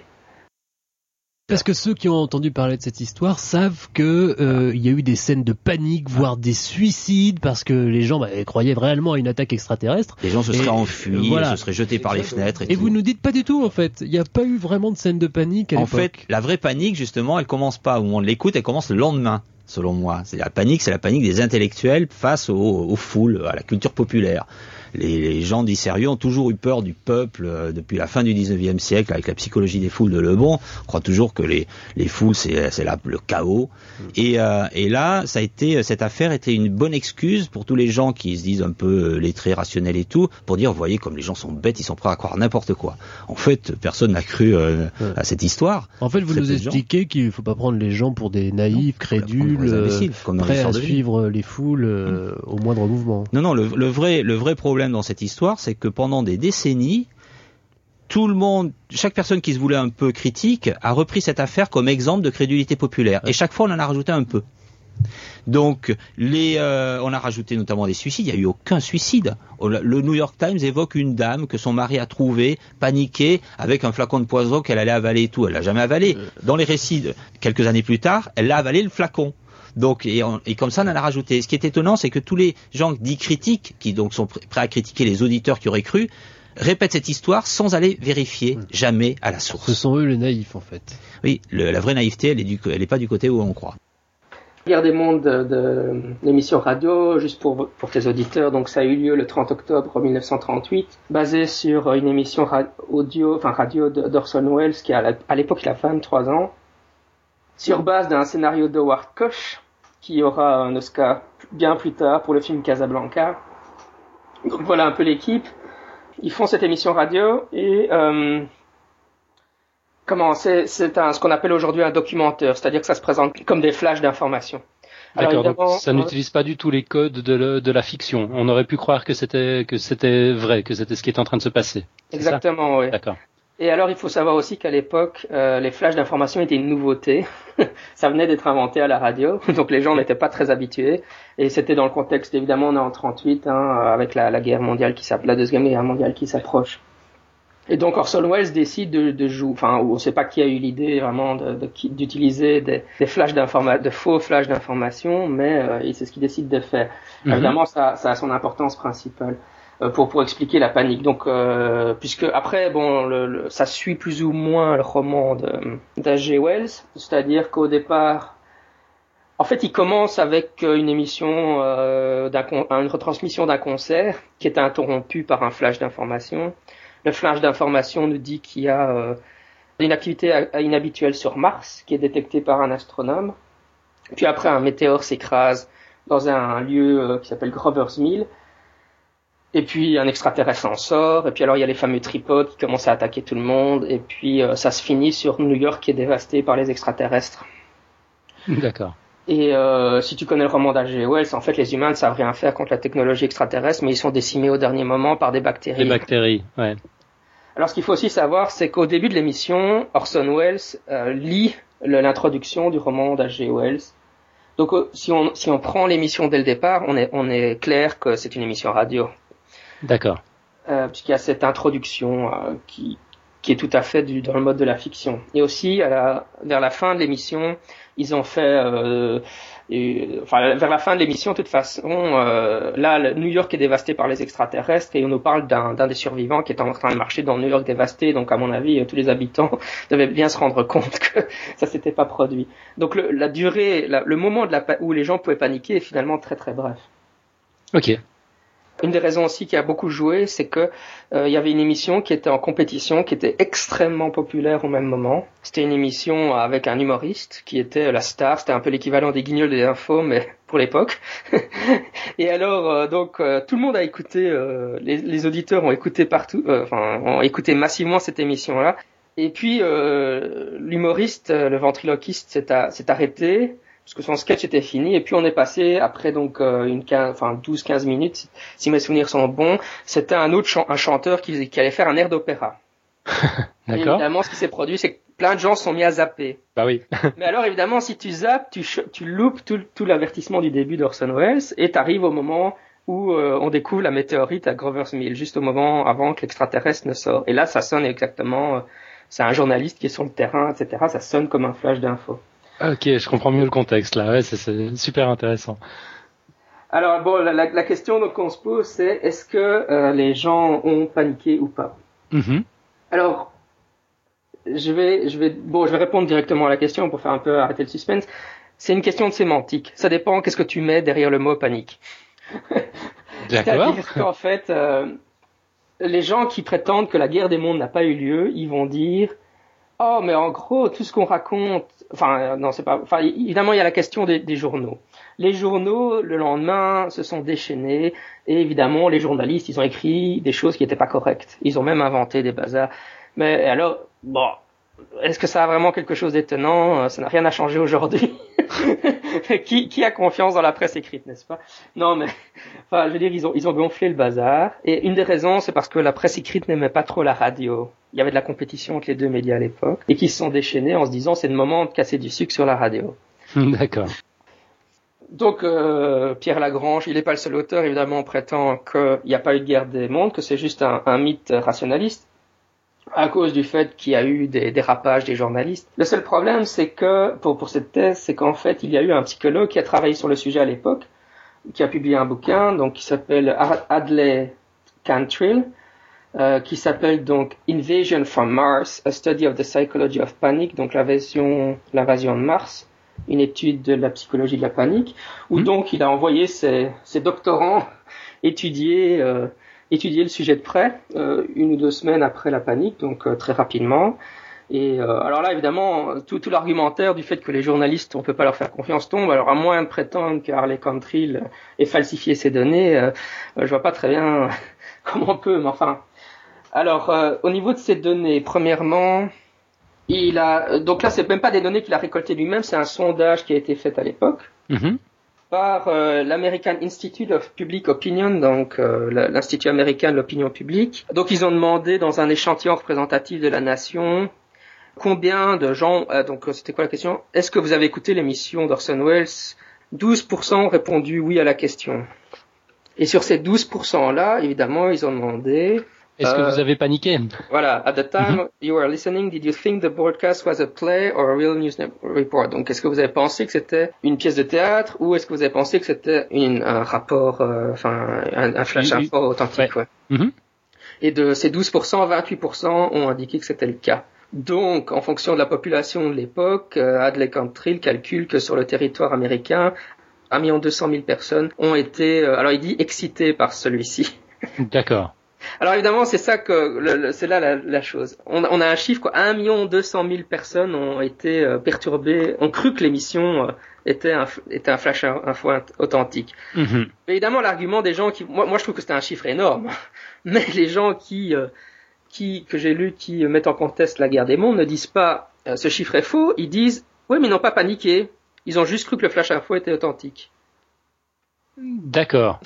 Parce que ceux qui ont entendu parler de cette histoire savent que euh, il y a eu des scènes de panique, voire des suicides, parce que les gens bah, croyaient réellement à une attaque extraterrestre. Les gens se seraient et, enfuis, voilà. se seraient jetés par les fenêtres. Et, et tout. vous nous dites pas du tout en fait. Il n'y a pas eu vraiment de scène de panique à en l'époque. En fait, la vraie panique justement, elle commence pas où on l'écoute, elle commence le lendemain, selon moi. C'est la panique, c'est la panique des intellectuels face aux, aux foules, à la culture populaire. les, les gens d'Issérieux ont toujours eu peur du peuple euh, depuis la fin du dix-neuvième siècle, avec la psychologie des foules de Lebon. On croit toujours que les, les foules, c'est, c'est la, le chaos. Mmh. Et, euh, et là, ça a été, cette affaire était une bonne excuse pour tous les gens qui se disent un peu lettrés, rationnels et tout, pour dire, vous voyez, comme les gens sont bêtes, ils sont prêts à croire n'importe quoi. En fait, personne n'a cru euh, ouais. à cette histoire. En fait, vous nous expliquez gens. qu'il ne faut pas prendre les gens pour des naïfs, non, crédules, euh, prêts à suivre les foules euh, mmh. au moindre mouvement. Non, non, le, le vrai, le vrai problème dans cette histoire, c'est que pendant des décennies, tout le monde, chaque personne qui se voulait un peu critique, a repris cette affaire comme exemple de crédulité populaire. Ouais. Et chaque fois, on en a rajouté un peu. Donc, les, euh, on a rajouté notamment des suicides. Il n'y a eu aucun suicide. Le New York Times évoque une dame que son mari a trouvée, paniquée, avec un flacon de poison qu'elle allait avaler et tout. Elle l'a jamais avalé. Dans les récits, quelques années plus tard, elle a avalé le flacon. Donc, et, on, et comme ça, on en a rajouté. Ce qui est étonnant, c'est que tous les gens dits critiques, qui donc sont prêts à critiquer les auditeurs qui auraient cru, répètent cette histoire sans aller vérifier mmh. jamais à la source. Ce sont eux les naïfs, en fait. Oui, le, la vraie naïveté, elle est, du, elle est pas du côté où on croit. Guerre des mondes de, de l'émission radio, juste pour, pour tes auditeurs, donc ça a eu lieu le trente octobre mille neuf cent trente-huit, basé sur une émission ra- audio, enfin radio d'Orson Welles, qui a, à l'époque il a vingt-trois ans, sur base d'un scénario d'Howard Koch, qui aura un Oscar bien plus tard pour le film Casablanca. Donc voilà un peu l'équipe. Ils font cette émission radio et euh, comment c'est, c'est un, ce qu'on appelle aujourd'hui un documentaire, c'est-à-dire que ça se présente comme des flashs d'informations. D'accord, donc ça euh, n'utilise pas du tout les codes de, le, de la fiction. On aurait pu croire que c'était que c'était vrai, que c'était ce qui était en train de se passer. Exactement, oui. D'accord. Et alors, il faut savoir aussi qu'à l'époque, euh, les flashs d'information étaient une nouveauté. Ça venait d'être inventé à la radio, donc les gens n'étaient pas très habitués. Et c'était dans le contexte, évidemment, on est en trente-huit, hein, avec la, la guerre mondiale qui s'appelle, la deuxième guerre mondiale qui s'approche. Et donc Orson Welles décide de, de jouer, enfin, on ne sait pas qui a eu l'idée vraiment de, de, d'utiliser des, des flashs d'information, de faux flashs d'information, mais euh, c'est ce qu'il décide de faire. Mm-hmm. Évidemment, ça, ça a son importance principale euh, pour pour expliquer la panique. Donc, euh, puisque après, bon, le, le, ça suit plus ou moins le roman de d'H G Wells, c'est-à-dire qu'au départ, en fait, il commence avec une émission, euh, d'un, une retransmission d'un concert qui est interrompue par un flash d'information. Le flash d'information nous dit qu'il y a euh, une activité inhabituelle sur Mars qui est détectée par un astronome. Puis après, un météore s'écrase dans un lieu euh, qui s'appelle Grover's Mill. Et puis un extraterrestre en sort. Et puis alors il y a les fameux tripodes qui commencent à attaquer tout le monde. Et puis euh, ça se finit sur New York qui est dévastée par les extraterrestres. D'accord. Et euh, si tu connais le roman d'H G Wells, en fait les humains ne savent rien faire contre la technologie extraterrestre, mais ils sont décimés au dernier moment par des bactéries. Des bactéries, ouais. Alors ce qu'il faut aussi savoir, c'est qu'au début de l'émission, Orson Welles euh, lit le, l'introduction du roman d'H G Wells. Donc euh, si on si on prend l'émission dès le départ, on est on est clair que c'est une émission radio. D'accord. Euh, puisqu'il y a cette introduction euh, qui qui est tout à fait du, dans le mode de la fiction. Et aussi à la, vers la fin de l'émission, ils ont fait euh, et, enfin vers la fin de l'émission, de toute façon, euh, là, le New York est dévasté par les extraterrestres et on nous parle d'un, d'un des survivants qui est en train de marcher dans New York dévasté. Donc, à mon avis, tous les habitants devaient bien se rendre compte que ça s'était pas produit. Donc, le, la durée, la, le moment de la, où les gens pouvaient paniquer est finalement très très bref. Ok. Une des raisons aussi qui a beaucoup joué, c'est que euh, il y avait une émission qui était en compétition, qui était extrêmement populaire au même moment. C'était une émission avec un humoriste qui était la star. C'était un peu l'équivalent des Guignols des infos, mais pour l'époque. Et alors, euh, donc, euh, tout le monde a écouté, euh, les, les auditeurs ont écouté partout, euh, enfin, ont écouté massivement cette émission-là. Et puis, euh, l'humoriste, le ventriloquiste, s'est, a, s'est arrêté. Parce que son sketch était fini, et puis on est passé après donc euh, une quinze, enfin douze quinze minutes, si mes souvenirs sont bons, c'était un autre ch- un chanteur qui, qui allait faire un air d'opéra. D'accord. Et évidemment, ce qui s'est produit, c'est que plein de gens se sont mis à zapper. Bah oui. Mais alors évidemment, si tu zappes, tu, ch- tu loupes tout, tout l'avertissement du début d'Orson Welles, et t'arrives au moment où euh, on découvre la météorite à Grover's Mill, juste au moment avant que l'extraterrestre ne sorte. Et là, ça sonne exactement, euh, c'est un journaliste qui est sur le terrain, et cetera. Ça sonne comme un flash d'info. Ok, je comprends mieux le contexte là, ouais, c'est, c'est super intéressant. Alors bon, la, la, la question donc qu'on se pose, c'est est-ce que euh, les gens ont paniqué ou pas? Mm-hmm. Alors, je vais, je vais, bon, je vais répondre directement à la question pour faire un peu arrêter le suspense. C'est une question de sémantique. Ça dépend qu'est-ce que tu mets derrière le mot panique. D'accord. C'est-à-dire qu'en fait, euh, les gens qui prétendent que la guerre des mondes n'a pas eu lieu, ils vont dire « Oh, mais en gros, tout ce qu'on raconte... » Enfin, euh, non, c'est pas... Enfin, évidemment, il y a la question des, des journaux. Les journaux, le lendemain, se sont déchaînés. Et évidemment, les journalistes, ils ont écrit des choses qui n'étaient pas correctes. Ils ont même inventé des bazars. Mais alors, bon... Est-ce que ça a vraiment quelque chose d'étonnant? Ça n'a rien à changer aujourd'hui. qui, qui a confiance dans la presse écrite, n'est-ce pas? Non, mais, enfin, je veux dire, ils ont, ils ont gonflé le bazar. Et une des raisons, c'est parce que la presse écrite n'aimait pas trop la radio. Il y avait de la compétition entre les deux médias à l'époque. Et qu'ils se sont déchaînés en se disant, c'est le moment de casser du sucre sur la radio. D'accord. Donc, euh, Pierre Lagrange, il n'est pas le seul auteur, évidemment, prétend qu'il n'y a pas eu de guerre des mondes, que c'est juste un, un mythe rationaliste, à cause du fait qu'il y a eu des dérapages des journalistes. Le seul problème, c'est que, pour, pour cette thèse, c'est qu'en fait, il y a eu un psychologue qui a travaillé sur le sujet à l'époque, qui a publié un bouquin, donc, qui s'appelle Adlai Cantrill, euh, qui s'appelle donc Invasion from Mars, A Study of the Psychology of Panic, donc l'invasion, l'invasion de Mars, une étude de la psychologie de la panique, où mmh. donc il a envoyé ses, ses doctorants étudier, euh, étudier le sujet de près, euh, une ou deux semaines après la panique, donc euh, très rapidement. Et euh, alors là, évidemment, tout, tout l'argumentaire du fait que les journalistes, on peut pas leur faire confiance tombe. Alors à moins de prétendre qu'Adlai Cantrill ait falsifié ces données, euh, je vois pas très bien comment on peut, mais enfin... Alors, euh, au niveau de ces données, premièrement, il a... Donc là, c'est même pas des données qu'il a récoltées lui-même, c'est un sondage qui a été fait à l'époque. Mm-hmm. par euh, l'American Institute of Public Opinion, donc euh, l'Institut américain de l'opinion publique. Donc ils ont demandé dans un échantillon représentatif de la nation combien de gens, euh, donc c'était quoi la question? Est-ce que vous avez écouté l'émission d'Orson Welles? douze pour cent ont répondu oui à la question. Et sur ces douze pour cent là, évidemment, ils ont demandé... Est-ce euh, que vous avez paniqué? Voilà. At the time mm-hmm. you were listening, did you think the broadcast was a play or a real news report? Donc, est-ce que vous avez pensé que c'était une pièce de théâtre ou est-ce que vous avez pensé que c'était une, un rapport, enfin, euh, un, un flash info mm-hmm. authentique? Ouais. ouais. Mm-hmm. Et de ces douze pour cent, vingt-huit pour cent ont indiqué que c'était le cas. Donc, en fonction de la population de l'époque, euh, Adlai Cantrill calcule que sur le territoire américain, un million deux cent mille personnes ont été, euh, alors il dit excitées par celui-ci. D'accord. Alors évidemment, c'est ça que le, le, c'est là la, la chose. On, on a un chiffre quoi, un million deux cent mille personnes ont été euh, perturbées, ont cru que l'émission euh, était un était un flash info authentique. Mm-hmm. Évidemment, l'argument des gens qui, moi, moi je trouve que c'était un chiffre énorme, mais les gens qui euh, qui que j'ai lu qui mettent en conteste la guerre des mondes ne disent pas euh, ce chiffre est faux, ils disent oui mais ils n'ont pas paniqué, ils ont juste cru que le flash info était authentique. D'accord.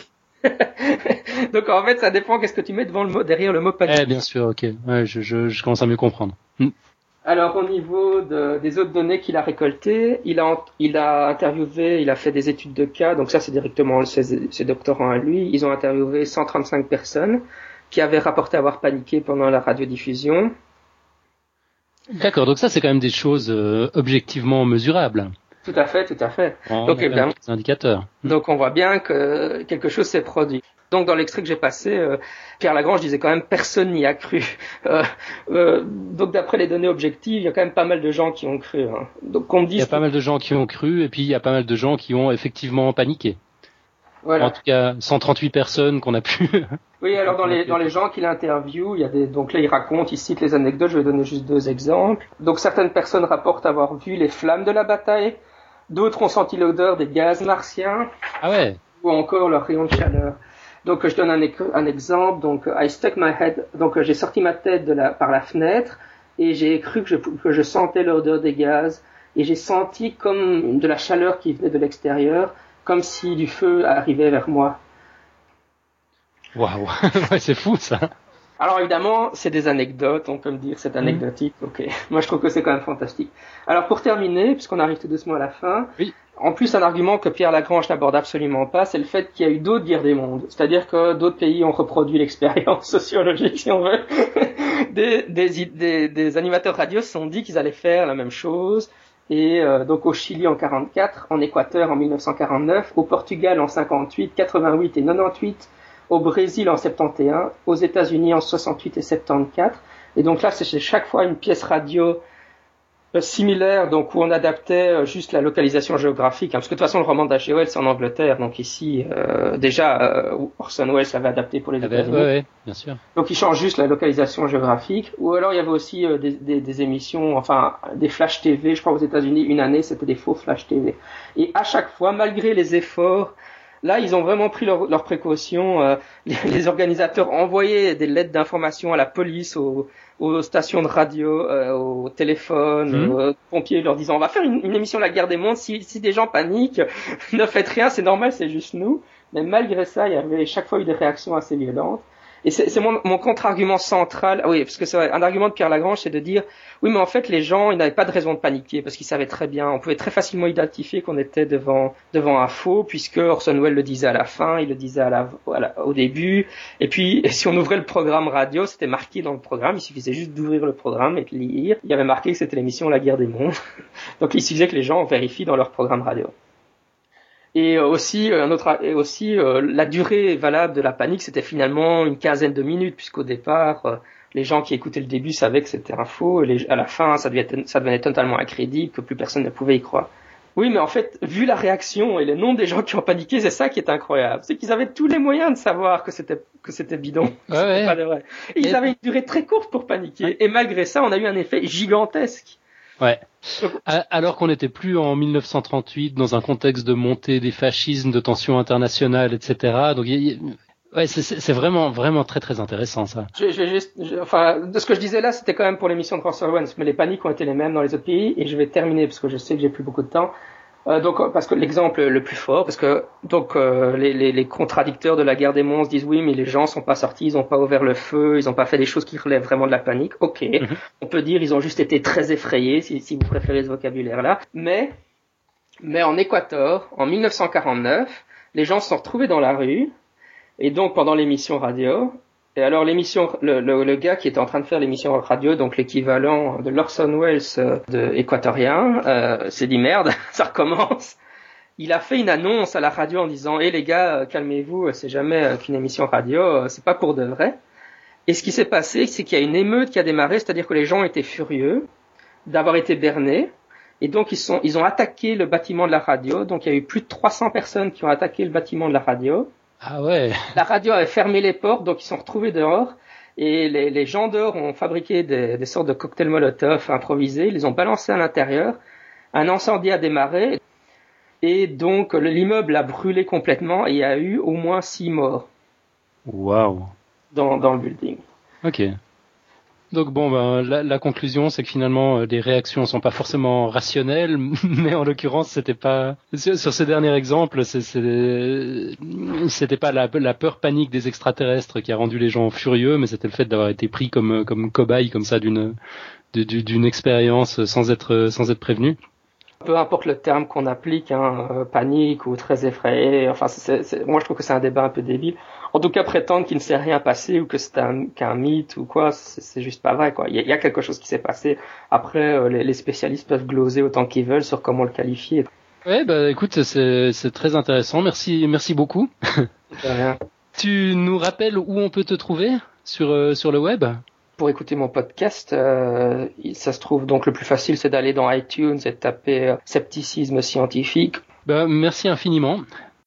Donc en fait, ça dépend qu'est-ce que tu mets devant le mot, derrière le mot panique. Eh bien sûr, ok. Ouais, je, je, je commence à mieux comprendre. Mm. Alors au niveau de, des autres données qu'il a récoltées, il a, il a interviewé, il a fait des études de cas. Donc ça, c'est directement ses, ses doctorants à lui. Ils ont interviewé cent trente-cinq personnes qui avaient rapporté avoir paniqué pendant la radiodiffusion. D'accord. Donc ça, c'est quand même des choses euh, objectivement mesurables. Tout à fait, tout à fait. On donc évidemment, des indicateurs. Donc on voit bien que quelque chose s'est produit. Donc dans l'extrait que j'ai passé, euh, Pierre Lagrange disait quand même personne n'y a cru. Euh, euh, donc d'après les données objectives, il y a quand même pas mal de gens qui ont cru. Hein. Donc on me dit. Il y a pas mal de gens qui ont cru et puis il y a pas mal de gens qui ont effectivement paniqué. Voilà. En tout cas, cent trente-huit personnes qu'on a pu. Oui, alors dans les dans les gens qu'il interviewe, il y a des donc là il raconte, il cite les anecdotes. Je vais donner juste deux exemples. Donc certaines personnes rapportent avoir vu les flammes de la bataille. D'autres ont senti l'odeur des gaz martiens. Ah ouais. Ou encore leur rayon de chaleur. Donc je donne un, un exemple. Donc I stuck my head. Donc j'ai sorti ma tête de la, par la fenêtre et j'ai cru que je, que je sentais l'odeur des gaz et j'ai senti comme de la chaleur qui venait de l'extérieur, comme si du feu arrivait vers moi. Waouh, ouais, c'est fou ça. Alors évidemment, c'est des anecdotes, on peut me dire c'est anecdotique, mmh. ok. Moi je trouve que c'est quand même fantastique. Alors pour terminer, puisqu'on arrive tout doucement à la fin, oui. En plus un argument que Pierre Lagrange n'aborde absolument pas, c'est le fait qu'il y a eu d'autres guerres des mondes. C'est-à-dire que d'autres pays ont reproduit l'expérience sociologique, si on veut. des, des, des, des animateurs radio se sont dit qu'ils allaient faire la même chose. Et euh, donc au Chili en quarante-quatre, en Équateur en mille neuf cent quarante-neuf, au Portugal en cinquante-huit, quatre-vingt-huit et quatre-vingt-huit, au Brésil en soixante et onze, aux États-Unis en soixante-huit et soixante-quatorze. Et donc là, c'est chaque fois une pièce radio Similaire, donc où on adaptait juste la localisation géographique, hein, parce que de toute façon le roman d'H G Wells c'est en Angleterre, donc ici euh, déjà euh, Orson Welles l'avait adapté pour les Ah ben, États-Unis. ouais, ouais, bien sûr. Donc il change juste la localisation géographique. Ou alors il y avait aussi euh, des, des, des émissions, enfin des flash T V. Je crois aux États-Unis une année c'était des faux flash T V. Et à chaque fois, malgré les efforts, là ils ont vraiment pris leurs leur précautions. Euh, les, les organisateurs envoyaient des lettres d'information à la police, aux, aux stations de radio, euh, au téléphone, mmh. aux pompiers, leur disant on va faire une, une émission La Guerre des Mondes. Si, si des gens paniquent, ne faites rien, c'est normal, c'est juste nous. Mais malgré ça, il y avait chaque fois eu des réactions assez violentes. Et c'est, c'est mon, mon contre-argument central. Ah oui, parce que c'est vrai, un argument de Pierre Lagrange, c'est de dire oui, mais en fait, les gens, ils n'avaient pas de raison de paniquer parce qu'ils savaient très bien, on pouvait très facilement identifier qu'on était devant devant un faux, puisque Orson Welles le disait à la fin, il le disait à la, à la, au début. Et puis, et si on ouvrait le programme radio, c'était marqué dans le programme. Il suffisait juste d'ouvrir le programme et de lire. Il y avait marqué que c'était l'émission La Guerre des Mondes. Donc, il suffisait que les gens vérifient dans leur programme radio. Et aussi, un autre, et aussi euh, la durée valable de la panique, c'était finalement une quinzaine de minutes, puisqu'au départ, euh, les gens qui écoutaient le début savaient que c'était un faux, et les, à la fin, ça devenait, ça devenait totalement incrédible, que plus personne ne pouvait y croire. Oui, mais en fait, vu la réaction et le nombre des gens qui ont paniqué, c'est ça qui est incroyable. C'est qu'ils avaient tous les moyens de savoir que c'était que c'était bidon, que ouais, c'était ouais. pas de vrai. Et ils et... avaient une durée très courte pour paniquer, ouais. Et malgré ça, on a eu un effet gigantesque. Ouais. Alors qu'on n'était plus en mille neuf cent trente-huit dans un contexte de montée des fascismes, de tensions internationales, et cetera. Donc, y a... ouais, c'est, c'est vraiment, vraiment très, très intéressant ça. Je, je vais juste, je, enfin, de ce que je disais là, c'était quand même pour l'émission de Orson Welles, mais les paniques ont été les mêmes dans les autres pays. Et je vais terminer parce que je sais que j'ai plus beaucoup de temps. Euh, donc, parce que l'exemple le plus fort, parce que donc euh, les, les, les contradicteurs de La Guerre des Mondes se disent oui, mais les gens sont pas sortis, ils ont pas ouvert le feu, ils ont pas fait des choses qui relèvent vraiment de la panique. Ok, mm-hmm. On peut dire ils ont juste été très effrayés, si, si vous préférez ce vocabulaire-là. Mais, mais en Équateur, en mille neuf cent quarante-neuf, les gens se sont retrouvés dans la rue, et donc pendant l'émission radio. Et alors l'émission, le, le, le gars qui était en train de faire l'émission radio, donc l'équivalent de l'Orson Welles de équatorien, euh, s'est dit merde, ça recommence. Il a fait une annonce à la radio en disant "Eh les gars, calmez-vous, c'est jamais qu'une émission radio, c'est pas pour de vrai." Et ce qui s'est passé, c'est qu'il y a une émeute qui a démarré, c'est-à-dire que les gens étaient furieux d'avoir été bernés, et donc ils sont, ils ont attaqué le bâtiment de la radio. Donc il y a eu plus de trois cents personnes qui ont attaqué le bâtiment de la radio. Ah ouais. La radio avait fermé les portes, donc ils sont retrouvés dehors. Et les, les gens dehors ont fabriqué des, des sortes de cocktails Molotov improvisés. Ils les ont balancés à l'intérieur. Un incendie a démarré. Et donc l'immeuble a brûlé complètement. Et il y a eu au moins six morts. Waouh. Dans, dans le building. Ok. Donc bon, ben, la, la conclusion, c'est que finalement, les réactions sont pas forcément rationnelles, mais en l'occurrence, c'était pas sur, sur ce dernier exemple, c'est, c'est, c'était pas la, la peur panique des extraterrestres qui a rendu les gens furieux, mais c'était le fait d'avoir été pris comme comme cobaye comme ça d'une d'une, d'une expérience sans être sans être prévenu. Peu importe le terme qu'on applique, hein, euh, panique ou très effrayé, enfin, c'est, c'est, moi je trouve que c'est un débat un peu débile. En tout cas, prétendre qu'il ne s'est rien passé ou que c'est un, qu'un mythe ou quoi, c'est, c'est juste pas vrai, quoi. Il y a, il y a quelque chose qui s'est passé. Après, euh, les, les spécialistes peuvent gloser autant qu'ils veulent sur comment le qualifier. Ouais, bah écoute, c'est, c'est très intéressant. Merci, merci beaucoup. De rien. Tu nous rappelles où on peut te trouver sur euh, sur le web? Pour écouter mon podcast, euh, ça se trouve donc le plus facile, c'est d'aller dans iTunes et de taper euh, scepticisme scientifique. Ben, merci infiniment.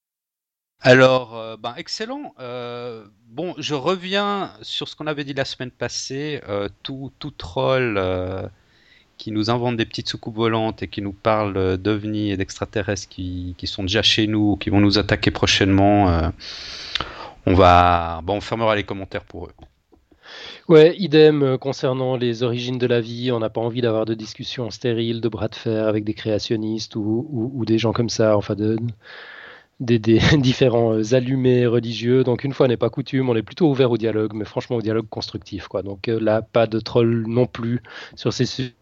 Alors, euh, ben, excellent. Euh, bon, je reviens sur ce qu'on avait dit la semaine passée. Euh, tout, tout troll euh, qui nous invente des petites soucoupes volantes et qui nous parle d'ovnis et d'extraterrestres qui, qui sont déjà chez nous, qui vont nous attaquer prochainement, euh, on va, bon, on fermera les commentaires pour eux. Ouais, idem concernant les origines de la vie. On n'a pas envie d'avoir de discussions stériles, de bras de fer avec des créationnistes ou, ou, ou des gens comme ça, enfin de, des, des différents allumés religieux. Donc une fois n'est pas coutume, on est plutôt ouvert au dialogue, mais franchement au dialogue constructif, quoi. Donc là, pas de troll non plus sur ces sujets.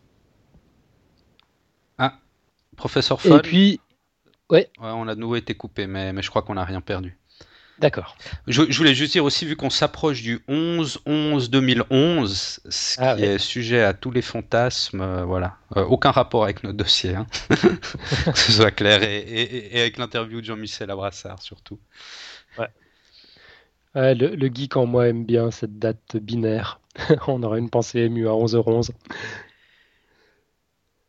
Ah, professeur Foll. Et puis, ouais. ouais, on a de nouveau été coupé, mais, mais je crois qu'on n'a rien perdu. D'accord. Je, je voulais juste dire aussi, vu qu'on s'approche du onze onze deux mille onze, ce ah, qui ouais. est sujet à tous les fantasmes, euh, voilà, euh, aucun rapport avec notre dossier, hein. Que ce soit clair, et, et, et avec l'interview de Jean-Michel Abrassard surtout. Ouais. Ouais, le, le geek en moi aime bien cette date binaire. On aura une pensée émue à onze heures onze.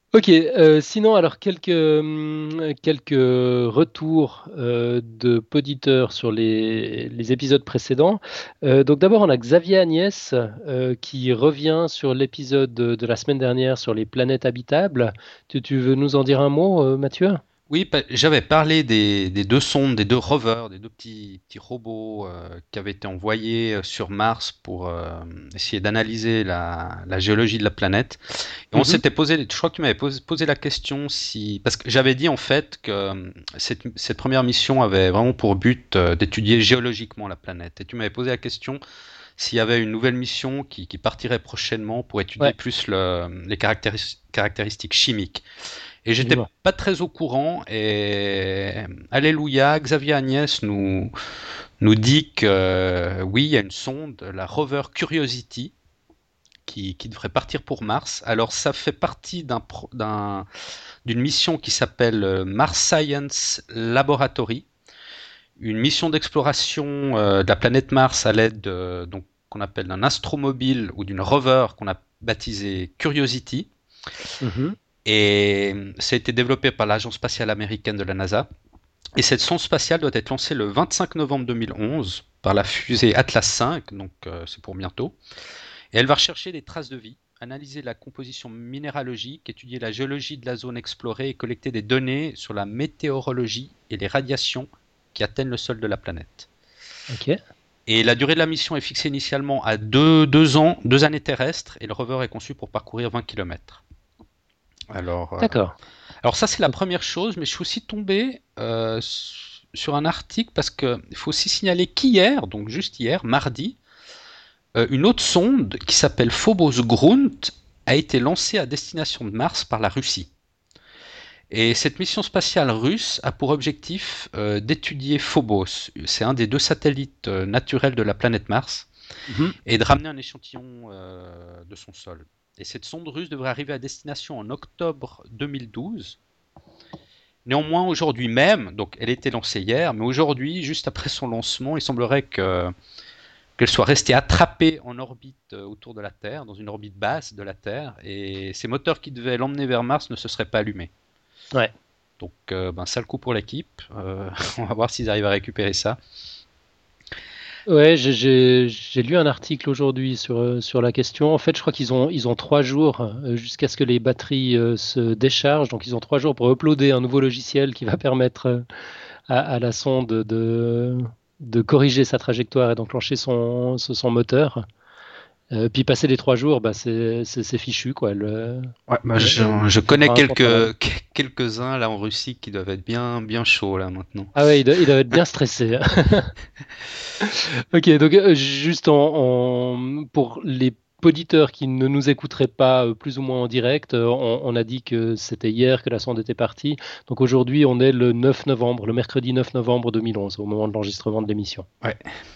Ok, euh, sinon, alors quelques, hum, quelques retours euh, de poditeurs sur les, les épisodes précédents. Euh, donc d'abord, on a Xavier Agnès euh, qui revient sur l'épisode de, de la semaine dernière sur les planètes habitables. Tu, tu veux nous en dire un mot, euh, Mathieu? Oui, pa- j'avais parlé des, des deux sondes, des deux rovers, des deux petits, petits robots euh, qui avaient été envoyés euh, sur Mars pour euh, essayer d'analyser la, la géologie de la planète. Et on Mhm. s'était posé, je crois que tu m'avais posé, posé la question si, parce que j'avais dit en fait que euh, cette, cette première mission avait vraiment pour but euh, d'étudier géologiquement la planète. Et tu m'avais posé la question s'il y avait une nouvelle mission qui, qui partirait prochainement pour étudier Ouais, plus le- les caractéris- caractéristiques chimiques. Et j'étais dis-moi. pas très au courant et alléluia, Xavier Agnès nous, nous dit que euh, oui, il y a une sonde, la rover Curiosity, qui, qui devrait partir pour Mars. Alors ça fait partie d'un, pro- d'un- d'une mission qui s'appelle euh, Mars Science Laboratory, une mission d'exploration euh, de la planète Mars à l'aide de, donc, qu'on appelle d'un astromobile ou d'une rover qu'on a baptisé Curiosity. Mhm. Et ça a été développé par l'agence spatiale américaine de la NASA. Et cette sonde spatiale doit être lancée le vingt-cinq novembre deux mille onze par la fusée Atlas cinq, donc euh, c'est pour bientôt. Et elle va rechercher des traces de vie, analyser la composition minéralogique, étudier la géologie de la zone explorée et collecter des données sur la météorologie et les radiations qui atteignent le sol de la planète. Ok, Et la durée de la mission est fixée initialement à deux, deux ans, deux années terrestres, et le rover est conçu pour parcourir vingt kilomètres. Alors, euh, d'accord. alors ça c'est la première chose, mais je suis aussi tombé euh, sur un article parce qu'il faut aussi signaler qu'hier, donc juste hier, mardi, euh, une autre sonde qui s'appelle Phobos Grunt a été lancée à destination de Mars par la Russie. Et cette mission spatiale russe a pour objectif euh, d'étudier Phobos, c'est un des deux satellites euh, naturels de la planète Mars, Mhm. et de ramener un échantillon euh, de son sol. Et cette sonde russe devrait arriver à destination en octobre deux mille douze. Néanmoins, aujourd'hui même, donc elle a été lancée hier, mais aujourd'hui, juste après son lancement, il semblerait que, qu'elle soit restée attrapée en orbite autour de la Terre, dans une orbite basse de la Terre, et ces moteurs qui devaient l'emmener vers Mars ne se seraient pas allumés. Ouais. Donc, euh, ben, sale coup pour l'équipe. Euh, on va voir s'ils arrivent à récupérer ça. Ouais, j'ai j'ai- j'ai lu un article aujourd'hui sur, euh, sur la question. En fait, je crois qu'ils ont, ils ont trois jours euh, jusqu'à ce que les batteries euh, se déchargent. Donc, ils ont trois jours pour uploader un nouveau logiciel qui va permettre euh, à, à la sonde de, de corriger sa trajectoire et d'enclencher son, son son moteur. Euh, puis, passer les trois jours, bah, c'est c'est- c'est fichu, quoi. Elle, euh, Ouais, bah, elle- je, elle je connais fera un bon travail. quelques, quelques-uns là en Russie qui doivent être bien, bien chauds là maintenant. Ah ouais, il doit, il doit être bien stressé. Ok, donc euh, juste en, en- pour les auditeurs qui ne nous écouteraient pas euh, plus ou moins en direct, euh, on, on a dit que c'était hier que la sonde était partie. Donc aujourd'hui, on est le neuf novembre, le mercredi neuf novembre deux mille onze, au moment de l'enregistrement de l'émission. Ouais.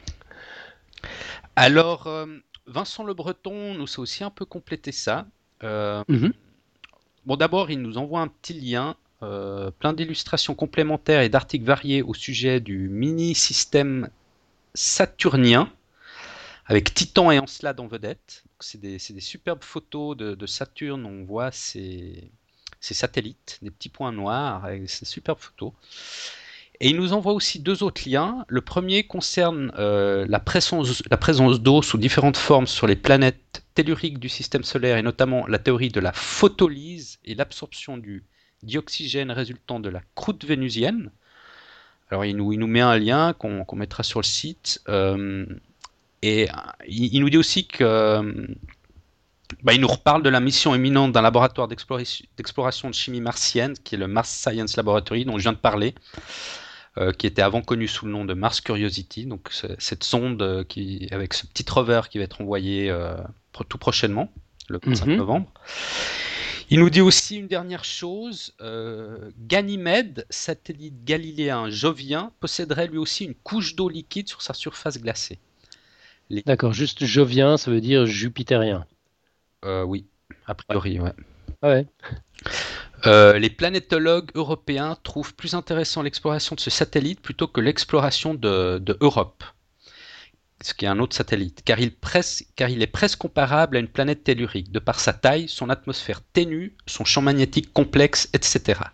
Alors, euh, Vincent Le Breton nous a aussi un peu complété ça. Euh, Mhm. bon, d'abord, il nous envoie un petit lien, euh, plein d'illustrations complémentaires et d'articles variés au sujet du mini-système saturnien, avec Titan et Encelade en vedette. Donc, c'est des, c'est des superbes photos de, de Saturne, on voit ces, ces satellites, des petits points noirs, avec ces superbes photos. Et il nous envoie aussi deux autres liens. Le premier concerne euh, la présence, la présence d'eau sous différentes formes sur les planètes telluriques du système solaire, et notamment la théorie de la photolyse et l'absorption du dioxygène résultant de la croûte vénusienne. Alors il nous, il nous met un lien qu'on qu'on mettra sur le site. Euh, et il, il nous dit aussi que bah, il nous reparle de la mission imminente d'un laboratoire d'exploration, d'exploration de chimie martienne, qui est le Mars Science Laboratory, dont je viens de parler. Euh, qui était avant connu sous le nom de Mars Curiosity, donc cette sonde euh, qui, avec ce petit rover qui va être envoyé euh, tout prochainement, le vingt-cinq Mhm. novembre. Il nous dit aussi une dernière chose, euh, Ganymède, satellite galiléen jovien, posséderait lui aussi une couche d'eau liquide sur sa surface glacée. Les... D'accord, juste jovien, ça veut dire jupitérien. Euh, oui, a priori, ouais. Ah ouais. Euh, les planétologues européens trouvent plus intéressant l'exploration de ce satellite plutôt que l'exploration de, de Europe. ce qui est un autre satellite, car il, presse, car il est presque comparable à une planète tellurique, de par sa taille, son atmosphère ténue, son champ magnétique complexe, et cetera.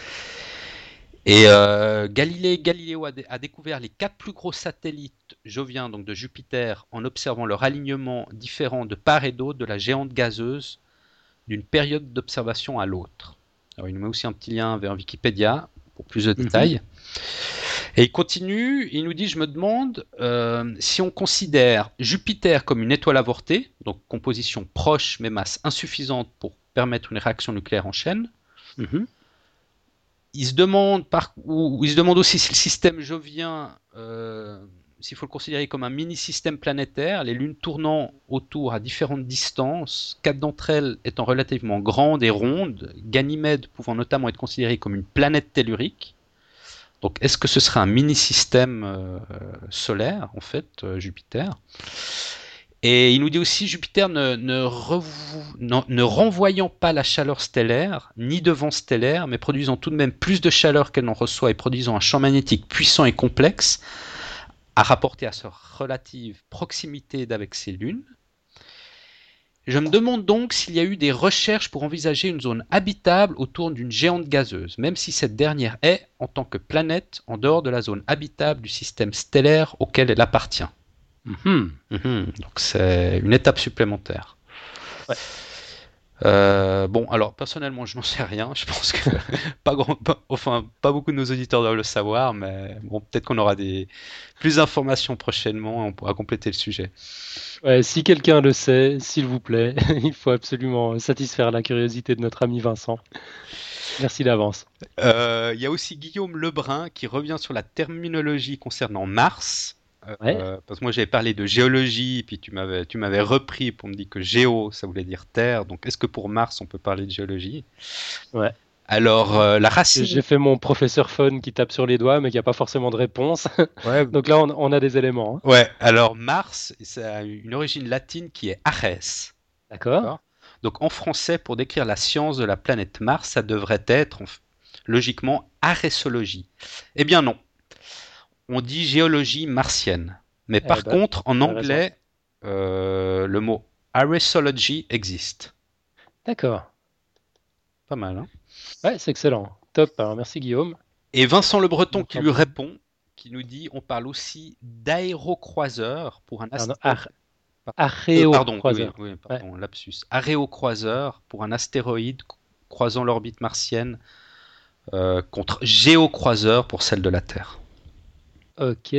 Et euh, Galilée Galiléo a, dé- a découvert les quatre plus gros satellites joviens, donc de Jupiter, en observant leur alignement différent de part et d'autre de la géante gazeuse d'une période d'observation à l'autre. Alors, il nous met aussi un petit lien vers Wikipédia pour plus de détails. Mm-hmm. Et il continue, il nous dit, je me demande euh, si on considère Jupiter comme une étoile avortée, donc composition proche mais masse insuffisante pour permettre une réaction nucléaire en chaîne. Mm-hmm. Il se demande par, ou, ou il se demande aussi si le système jovien, euh, s'il faut le considérer comme un mini-système planétaire, les lunes tournant autour à différentes distances, quatre d'entre elles étant relativement grandes et rondes, Ganymède pouvant notamment être considérée comme une planète tellurique. Donc, est-ce que ce serait un mini-système euh, solaire, en fait, euh, Jupiter ? Et il nous dit aussi Jupiter ne, ne, revou... non, ne renvoyant pas la chaleur stellaire, ni de vent stellaire, mais produisant tout de même plus de chaleur qu'elle n'en reçoit et produisant un champ magnétique puissant et complexe, à rapporter à sa relative proximité d'avec ses lunes. Je me demande donc s'il y a eu des recherches pour envisager une zone habitable autour d'une géante gazeuse, même si cette dernière est, en tant que planète, en dehors de la zone habitable du système stellaire auquel elle appartient. Mmh. Mmh. Donc c'est une étape supplémentaire. Ouais. Euh, bon, alors personnellement, je n'en sais rien. Je pense que pas grand, pas, enfin, pas beaucoup de nos auditeurs doivent le savoir, mais bon, peut-être qu'on aura des plus d'informations prochainement et on pourra compléter le sujet. Ouais, si quelqu'un le sait, s'il vous plaît, il faut absolument satisfaire la curiosité de notre ami Vincent. Merci d'avance. Il euh, y a aussi Guillaume Lebrun qui revient sur la terminologie concernant Mars. Ouais. Euh, parce que moi j'avais parlé de géologie, puis tu m'avais, tu m'avais repris pour me dire que géo ça voulait dire terre, donc est-ce que pour Mars on peut parler de géologie ? Ouais. Alors euh, la racine. J'ai fait mon professeur fun qui tape sur les doigts mais qui n'a pas forcément de réponse. Ouais. Donc là on, on a des éléments. Hein. Ouais, alors Mars, ça a une origine latine qui est Arès. D'accord. D'accord. Donc en français, pour décrire la science de la planète Mars, ça devrait être logiquement arésologie. Eh bien non. On dit géologie martienne. Mais par eh ben, contre, en anglais, euh, le mot arésology existe. D'accord. Pas mal, hein ? Ouais, c'est excellent. Top. Alors, merci Guillaume. Et Vincent Le Breton qui lui répond, qui nous dit, on parle aussi d'aérocroiseur pour un astéroïde. Ar- Aréocroiseur. Euh, pardon, oui, oui, pardon, ouais. lapsus. Aréocroiseur pour un astéroïde croisant l'orbite martienne euh, contre géocroiseur pour celle de la Terre. Ok.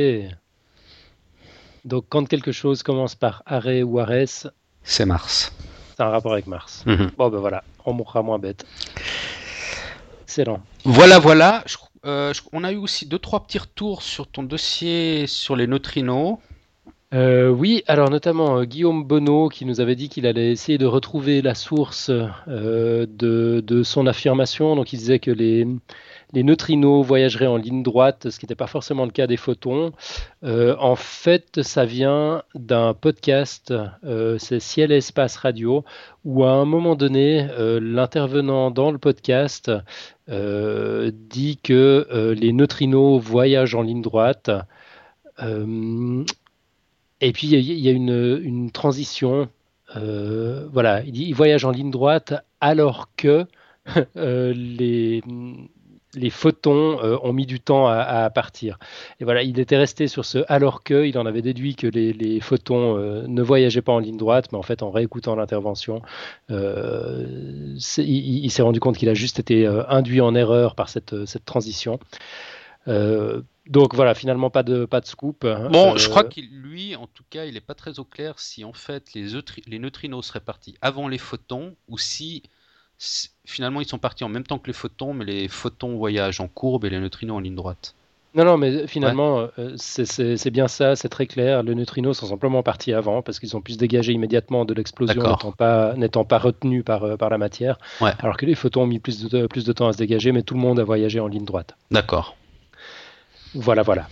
Donc, quand quelque chose commence par Arès ou Arès, c'est Mars. C'est un rapport avec Mars. Mm-hmm. Bon, ben voilà, on mourra moins bête. Excellent. Voilà, voilà. Je, euh, je, on a eu aussi deux, trois petits retours sur ton dossier sur les neutrinos. Euh, oui, alors notamment euh, Guillaume Bonneau qui nous avait dit qu'il allait essayer de retrouver la source euh, de, de son affirmation. Donc, il disait que les. Les neutrinos voyageraient en ligne droite, ce qui n'était pas forcément le cas des photons. Euh, en fait, ça vient d'un podcast, euh, c'est Ciel et Espace Radio, où à un moment donné, euh, l'intervenant dans le podcast euh, dit que euh, les neutrinos voyagent en ligne droite. Euh, et puis, il y, y a une, une transition. Euh, voilà, il dit ils voyagent en ligne droite alors que euh, les... les photons euh, ont mis du temps à, à partir. Et voilà, il était resté sur ce alors que, il en avait déduit que les, les photons euh, ne voyageaient pas en ligne droite, mais en fait, en réécoutant l'intervention, euh, il, il s'est rendu compte qu'il a juste été euh, induit en erreur par cette, cette transition. Euh, donc voilà, finalement, pas de, pas de scoop. Bon, euh, je crois qu'il, lui, en tout cas, il n'est pas très au clair si en fait les, eutri- les neutrinos seraient partis avant les photons ou si finalement ils sont partis en même temps que les photons, mais les photons voyagent en courbe et les neutrinos en ligne droite. Non, non, mais finalement, ouais. euh, c'est, c'est, c'est bien ça, c'est très clair. Les neutrinos sont simplement partis avant parce qu'ils ont pu se dégager immédiatement de l'explosion n'étant pas, n'étant pas retenus par, euh, par la matière, ouais. Alors que les photons ont mis plus de, plus de temps à se dégager, mais tout le monde a voyagé en ligne droite. D'accord. Voilà, voilà.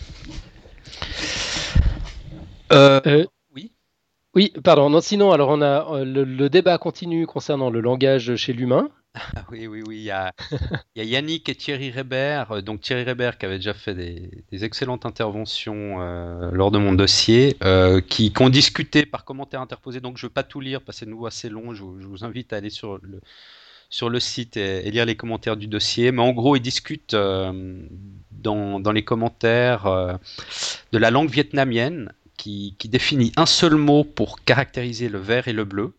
Euh... euh... Oui, pardon. Non, sinon, alors on a euh, le, le débat continue concernant le langage chez l'humain. Ah oui, oui, oui. Il y a, il y a Yannick et Thierry Rébert. euh, Donc Thierry Rébert qui avait déjà fait des, des excellentes interventions euh, lors de mon dossier, euh, qui, qui ont discuté par commentaires interposés. Donc je ne vais pas tout lire parce que c'est de nouveau assez long. Je, vous je vous invite à aller sur le, sur le site et, et lire les commentaires du dossier. Mais en gros, ils discutent euh, dans, dans les commentaires euh, de la langue vietnamienne qui, qui définit un seul mot pour caractériser le vert et le bleu,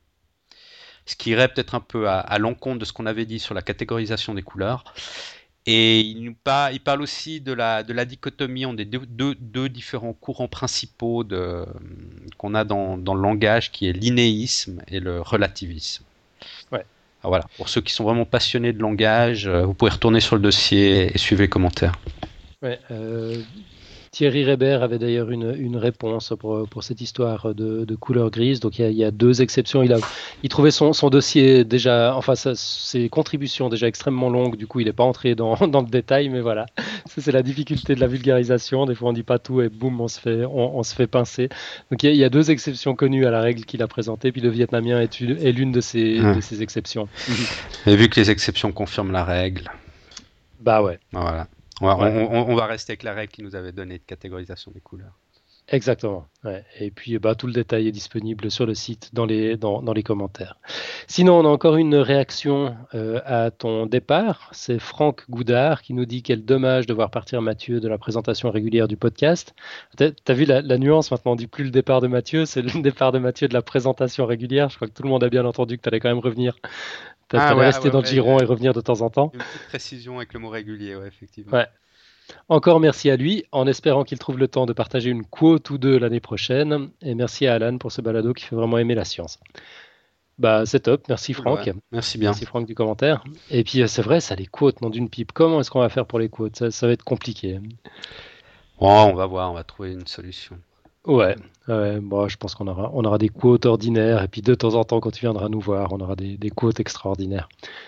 ce qui irait peut-être un peu à, à l'encontre de ce qu'on avait dit sur la catégorisation des couleurs. Et il, nous par, il parle aussi de la, de la dichotomie entre des deux, deux, deux différents courants principaux de, qu'on a dans, dans le langage, qui est l'innéisme et le relativisme. Ouais. Alors voilà, pour ceux qui sont vraiment passionnés de langage, euh, vous pouvez retourner sur le dossier et suivre les commentaires. Ouais, euh, Thierry Rébert avait d'ailleurs une, une réponse pour, pour cette histoire de, de couleur grise. Donc il y a, il y a deux exceptions. Il, a, il trouvait son, son dossier déjà, enfin sa- ses contributions déjà extrêmement longues. Du coup, il n'est pas entré dans, dans le détail, mais voilà. Ça, c'est la difficulté de la vulgarisation. Des fois, on dit pas tout et boum, on se fait, on, on se fait pincer. Donc il y, a, il y a deux exceptions connues à la règle qu'il a présentée. Puis le vietnamien est, une- est l'une de ces, Ouais. de ces exceptions. Et vu que les exceptions confirment la règle, Bah ouais. voilà. On va, Ouais. on, on- on va rester avec la règle qu'il nous avait donnée de catégorisation des couleurs. Exactement. Ouais. Et puis, bah, tout le détail est disponible sur le site dans les, dans, dans les commentaires. Sinon, on a encore une réaction euh, à ton départ. C'est Franck Goudard qui nous dit quel dommage de voir partir Mathieu de la présentation régulière du podcast. T'as, t'as vu la, la nuance maintenant, on dit plus le départ de Mathieu, c'est le départ de Mathieu de la présentation régulière. Je crois que tout le monde a bien entendu que tu allais quand même revenir. Tu Ah allais ouais, rester ouais, dans le ouais, giron il y a et revenir de temps en temps. une petite précision avec le mot régulier, ouais, effectivement. Ouais. Encore merci à lui, en espérant qu'il trouve le temps de partager une quote ou deux l'année prochaine. Et merci à Alan pour ce balado qui fait vraiment aimer la science. Bah, c'est top, merci Cool, Franck. ouais. Merci bien. Merci Franck du commentaire. Et puis euh, c'est vrai, ça les quotes, non d'une pipe. Comment est-ce qu'on va faire pour les quotes? ça, ça va être compliqué. Bon, on va voir, on va trouver une solution. Ouais, ouais bon, je pense qu'on aura, on aura des quotes ordinaires. Et puis de temps en temps, quand tu viendras nous voir, on aura des, des quotes extraordinaires.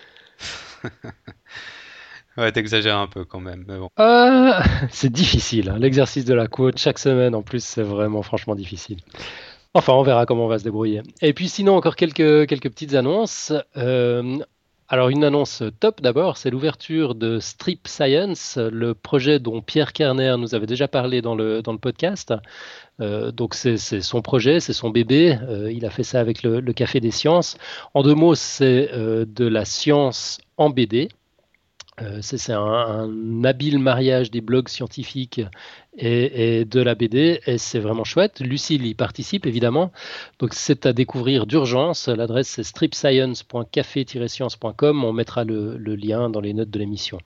Ouais, t'exagères un peu quand même, mais bon. Ah, c'est difficile, hein. L'exercice de la quote chaque semaine, en plus, c'est vraiment franchement difficile. Enfin, on verra comment on va se débrouiller. Et puis sinon, encore quelques, quelques petites annonces. Euh, alors, une annonce top d'abord, c'est l'ouverture de Strip Science, le projet dont Pierre Kerner nous avait déjà parlé dans le, dans le podcast. Euh, donc, c'est c'est son projet, c'est son bébé. Euh, il a fait ça avec le, le Café des Sciences. En deux mots, c'est euh, de la science en B D. Euh, c'est c'est un, un habile mariage des blogs scientifiques et, et de la B D, et c'est vraiment chouette. Lucille y participe évidemment, donc c'est à découvrir d'urgence. L'adresse c'est stripscience point café tiret science point com. On mettra le, le lien dans les notes de l'émission.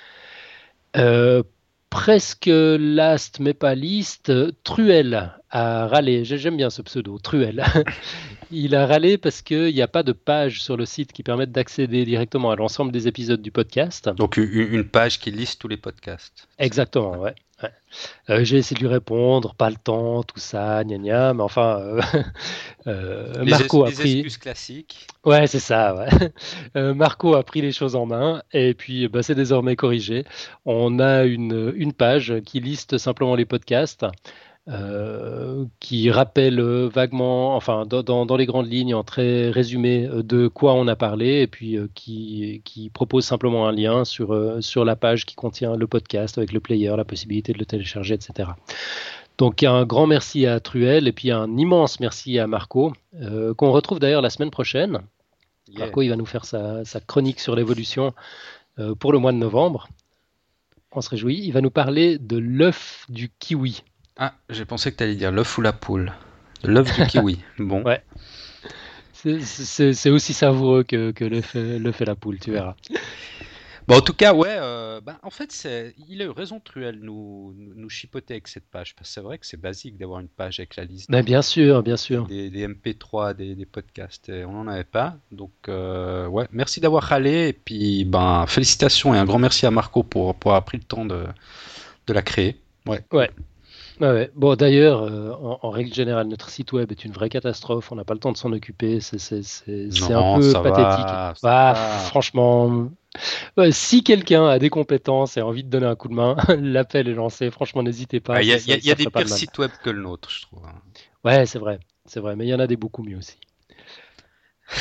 Euh, presque last mais pas least, Truel a râlé. J'aime bien ce pseudo, Truel. Il a râlé parce qu'il n'y a pas de page sur le site qui permette d'accéder directement à l'ensemble des épisodes du podcast. Donc une, une page qui liste tous les podcasts. Exactement, ouais. ouais. Euh, j'ai essayé de lui répondre, pas le temps, tout ça, gna gna, mais enfin, euh, euh, Les, Marco es- a les pris. excuses classiques. Ouais, c'est ça. Ouais. Euh, Marco a pris les choses en main et puis bah, c'est désormais corrigé. On a une, une page qui liste simplement les podcasts. Euh, qui rappelle euh, vaguement, enfin dans, dans, dans les grandes lignes, en très résumé, euh, de quoi on a parlé, et puis euh, qui, qui propose simplement un lien sur, euh, sur la page qui contient le podcast avec le player, la possibilité de le télécharger, et cetera. Donc un grand merci à Truel et puis un immense merci à Marco, euh, qu'on retrouve d'ailleurs la semaine prochaine. Yeah. Marco, il va nous faire sa, sa chronique sur l'évolution euh, pour le mois de novembre. On se réjouit. Il va nous parler de l'œuf du kiwi. Ah, j'ai pensé que tu allais dire l'œuf ou la poule. L'œuf du kiwi. Bon. Ouais. C'est- C'est c'est aussi savoureux que, que l'œuf l'œuf et la poule, tu verras. Bon, en tout cas, ouais, euh, ben, en fait, c'est, il a eu raison, Truel, nous, nous, nous chipoter avec cette page. Parce que c'est vrai que c'est basique d'avoir une page avec la liste Mais bien sûr, bien sûr. des, des M P trois, des, des podcasts. Et on n'en avait pas. Donc, euh, ouais, merci d'avoir râlé. Et puis, ben, félicitations et un grand merci à Marco pour, pour avoir pris le temps de, de la créer. Ouais. Ouais. Ouais, ouais. Bon, d'ailleurs, euh, en, en règle générale, notre site web est une vraie catastrophe. On n'a pas le temps de s'en occuper. C'est c'est- c'est- c'est un Non, peu ça va, pathétique. ça Ah, va. franchement, ouais, si quelqu'un a des compétences et a envie de donner un coup de main, l'appel est lancé. Franchement, n'hésitez pas. Il y a, ça- y a- ça- y a ça des ferait pas de pires mal. sites web que le nôtre, je trouve. hein. Ouais, c'est vrai. C'est vrai. Mais il y en a des beaucoup mieux aussi.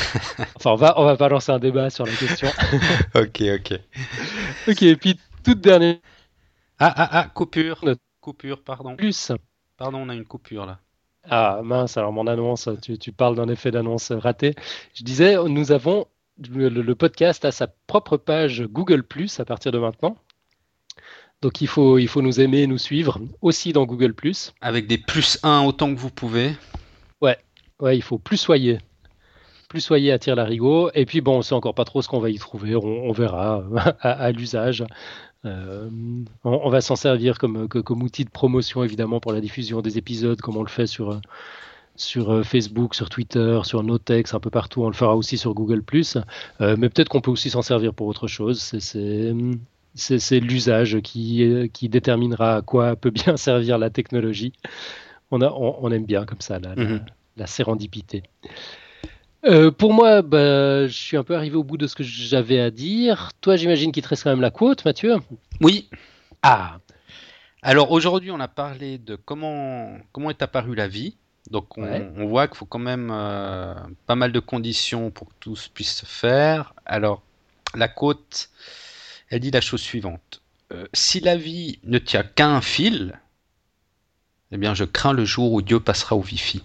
Enfin, on va, on va pas lancer un débat sur la question. Ok, ok. Ok, et puis toute dernière Ah, ah, ah, coupure. Note. Coupure, pardon. plus. Pardon, on a une coupure là. Ah mince, alors mon annonce, tu, tu parles d'un effet d'annonce raté. Je disais, nous avons le, le podcast a sa propre page Google Plus à partir de maintenant. Donc il faut, il faut nous aimer, nous suivre aussi dans Google Plus. Avec des plus un autant que vous pouvez. Ouais, ouais, il faut plus soyer. Plus soyer attire l'arigot. Et puis bon, on sait encore pas trop ce qu'on va y trouver. On, on verra à, à l'usage. Euh, on, on va s'en servir comme, que- comme outil de promotion évidemment pour la diffusion des épisodes, comme on le fait sur, euh, sur euh, Facebook, sur Twitter, sur Notex, un peu partout. On le fera aussi sur Google+. Euh, mais peut-être qu'on peut aussi s'en servir pour autre chose. C'est, c'est, c'est, c'est l'usage qui, euh, qui déterminera à quoi peut bien servir la technologie. On, a, on, on aime bien comme ça la, la, Mhm. la sérendipité. Euh, pour moi, bah, je suis un peu arrivé au bout de ce que j'avais à dire. Toi, j'imagine qu'il te reste quand même la quote, Mathieu. Oui. Ah, Alors aujourd'hui, on a parlé de comment, comment est apparue la vie. Donc on, Ouais. on voit qu'il faut quand même euh, pas mal de conditions pour que tout puisse se faire. Alors la côte, elle dit la chose suivante. Euh, si la vie ne tient qu'à un fil, eh bien je crains le jour où Dieu passera au Wi-Fi.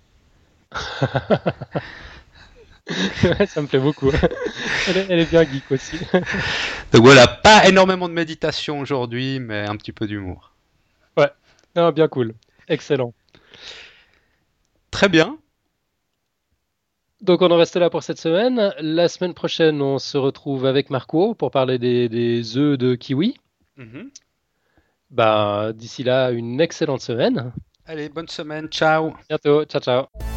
ça me plaît beaucoup. Elle est, elle est bien geek aussi. Donc voilà, pas énormément de méditation aujourd'hui, mais un petit peu d'humour. Non, bien cool. Excellent. Très bien. Donc on en reste là pour cette semaine. La semaine prochaine, on se retrouve avec Marco pour parler des, des œufs de kiwi. Mhm. Bah, d'ici là, une excellente semaine. Allez, bonne semaine, ciao. Bientôt. Ciao, ciao.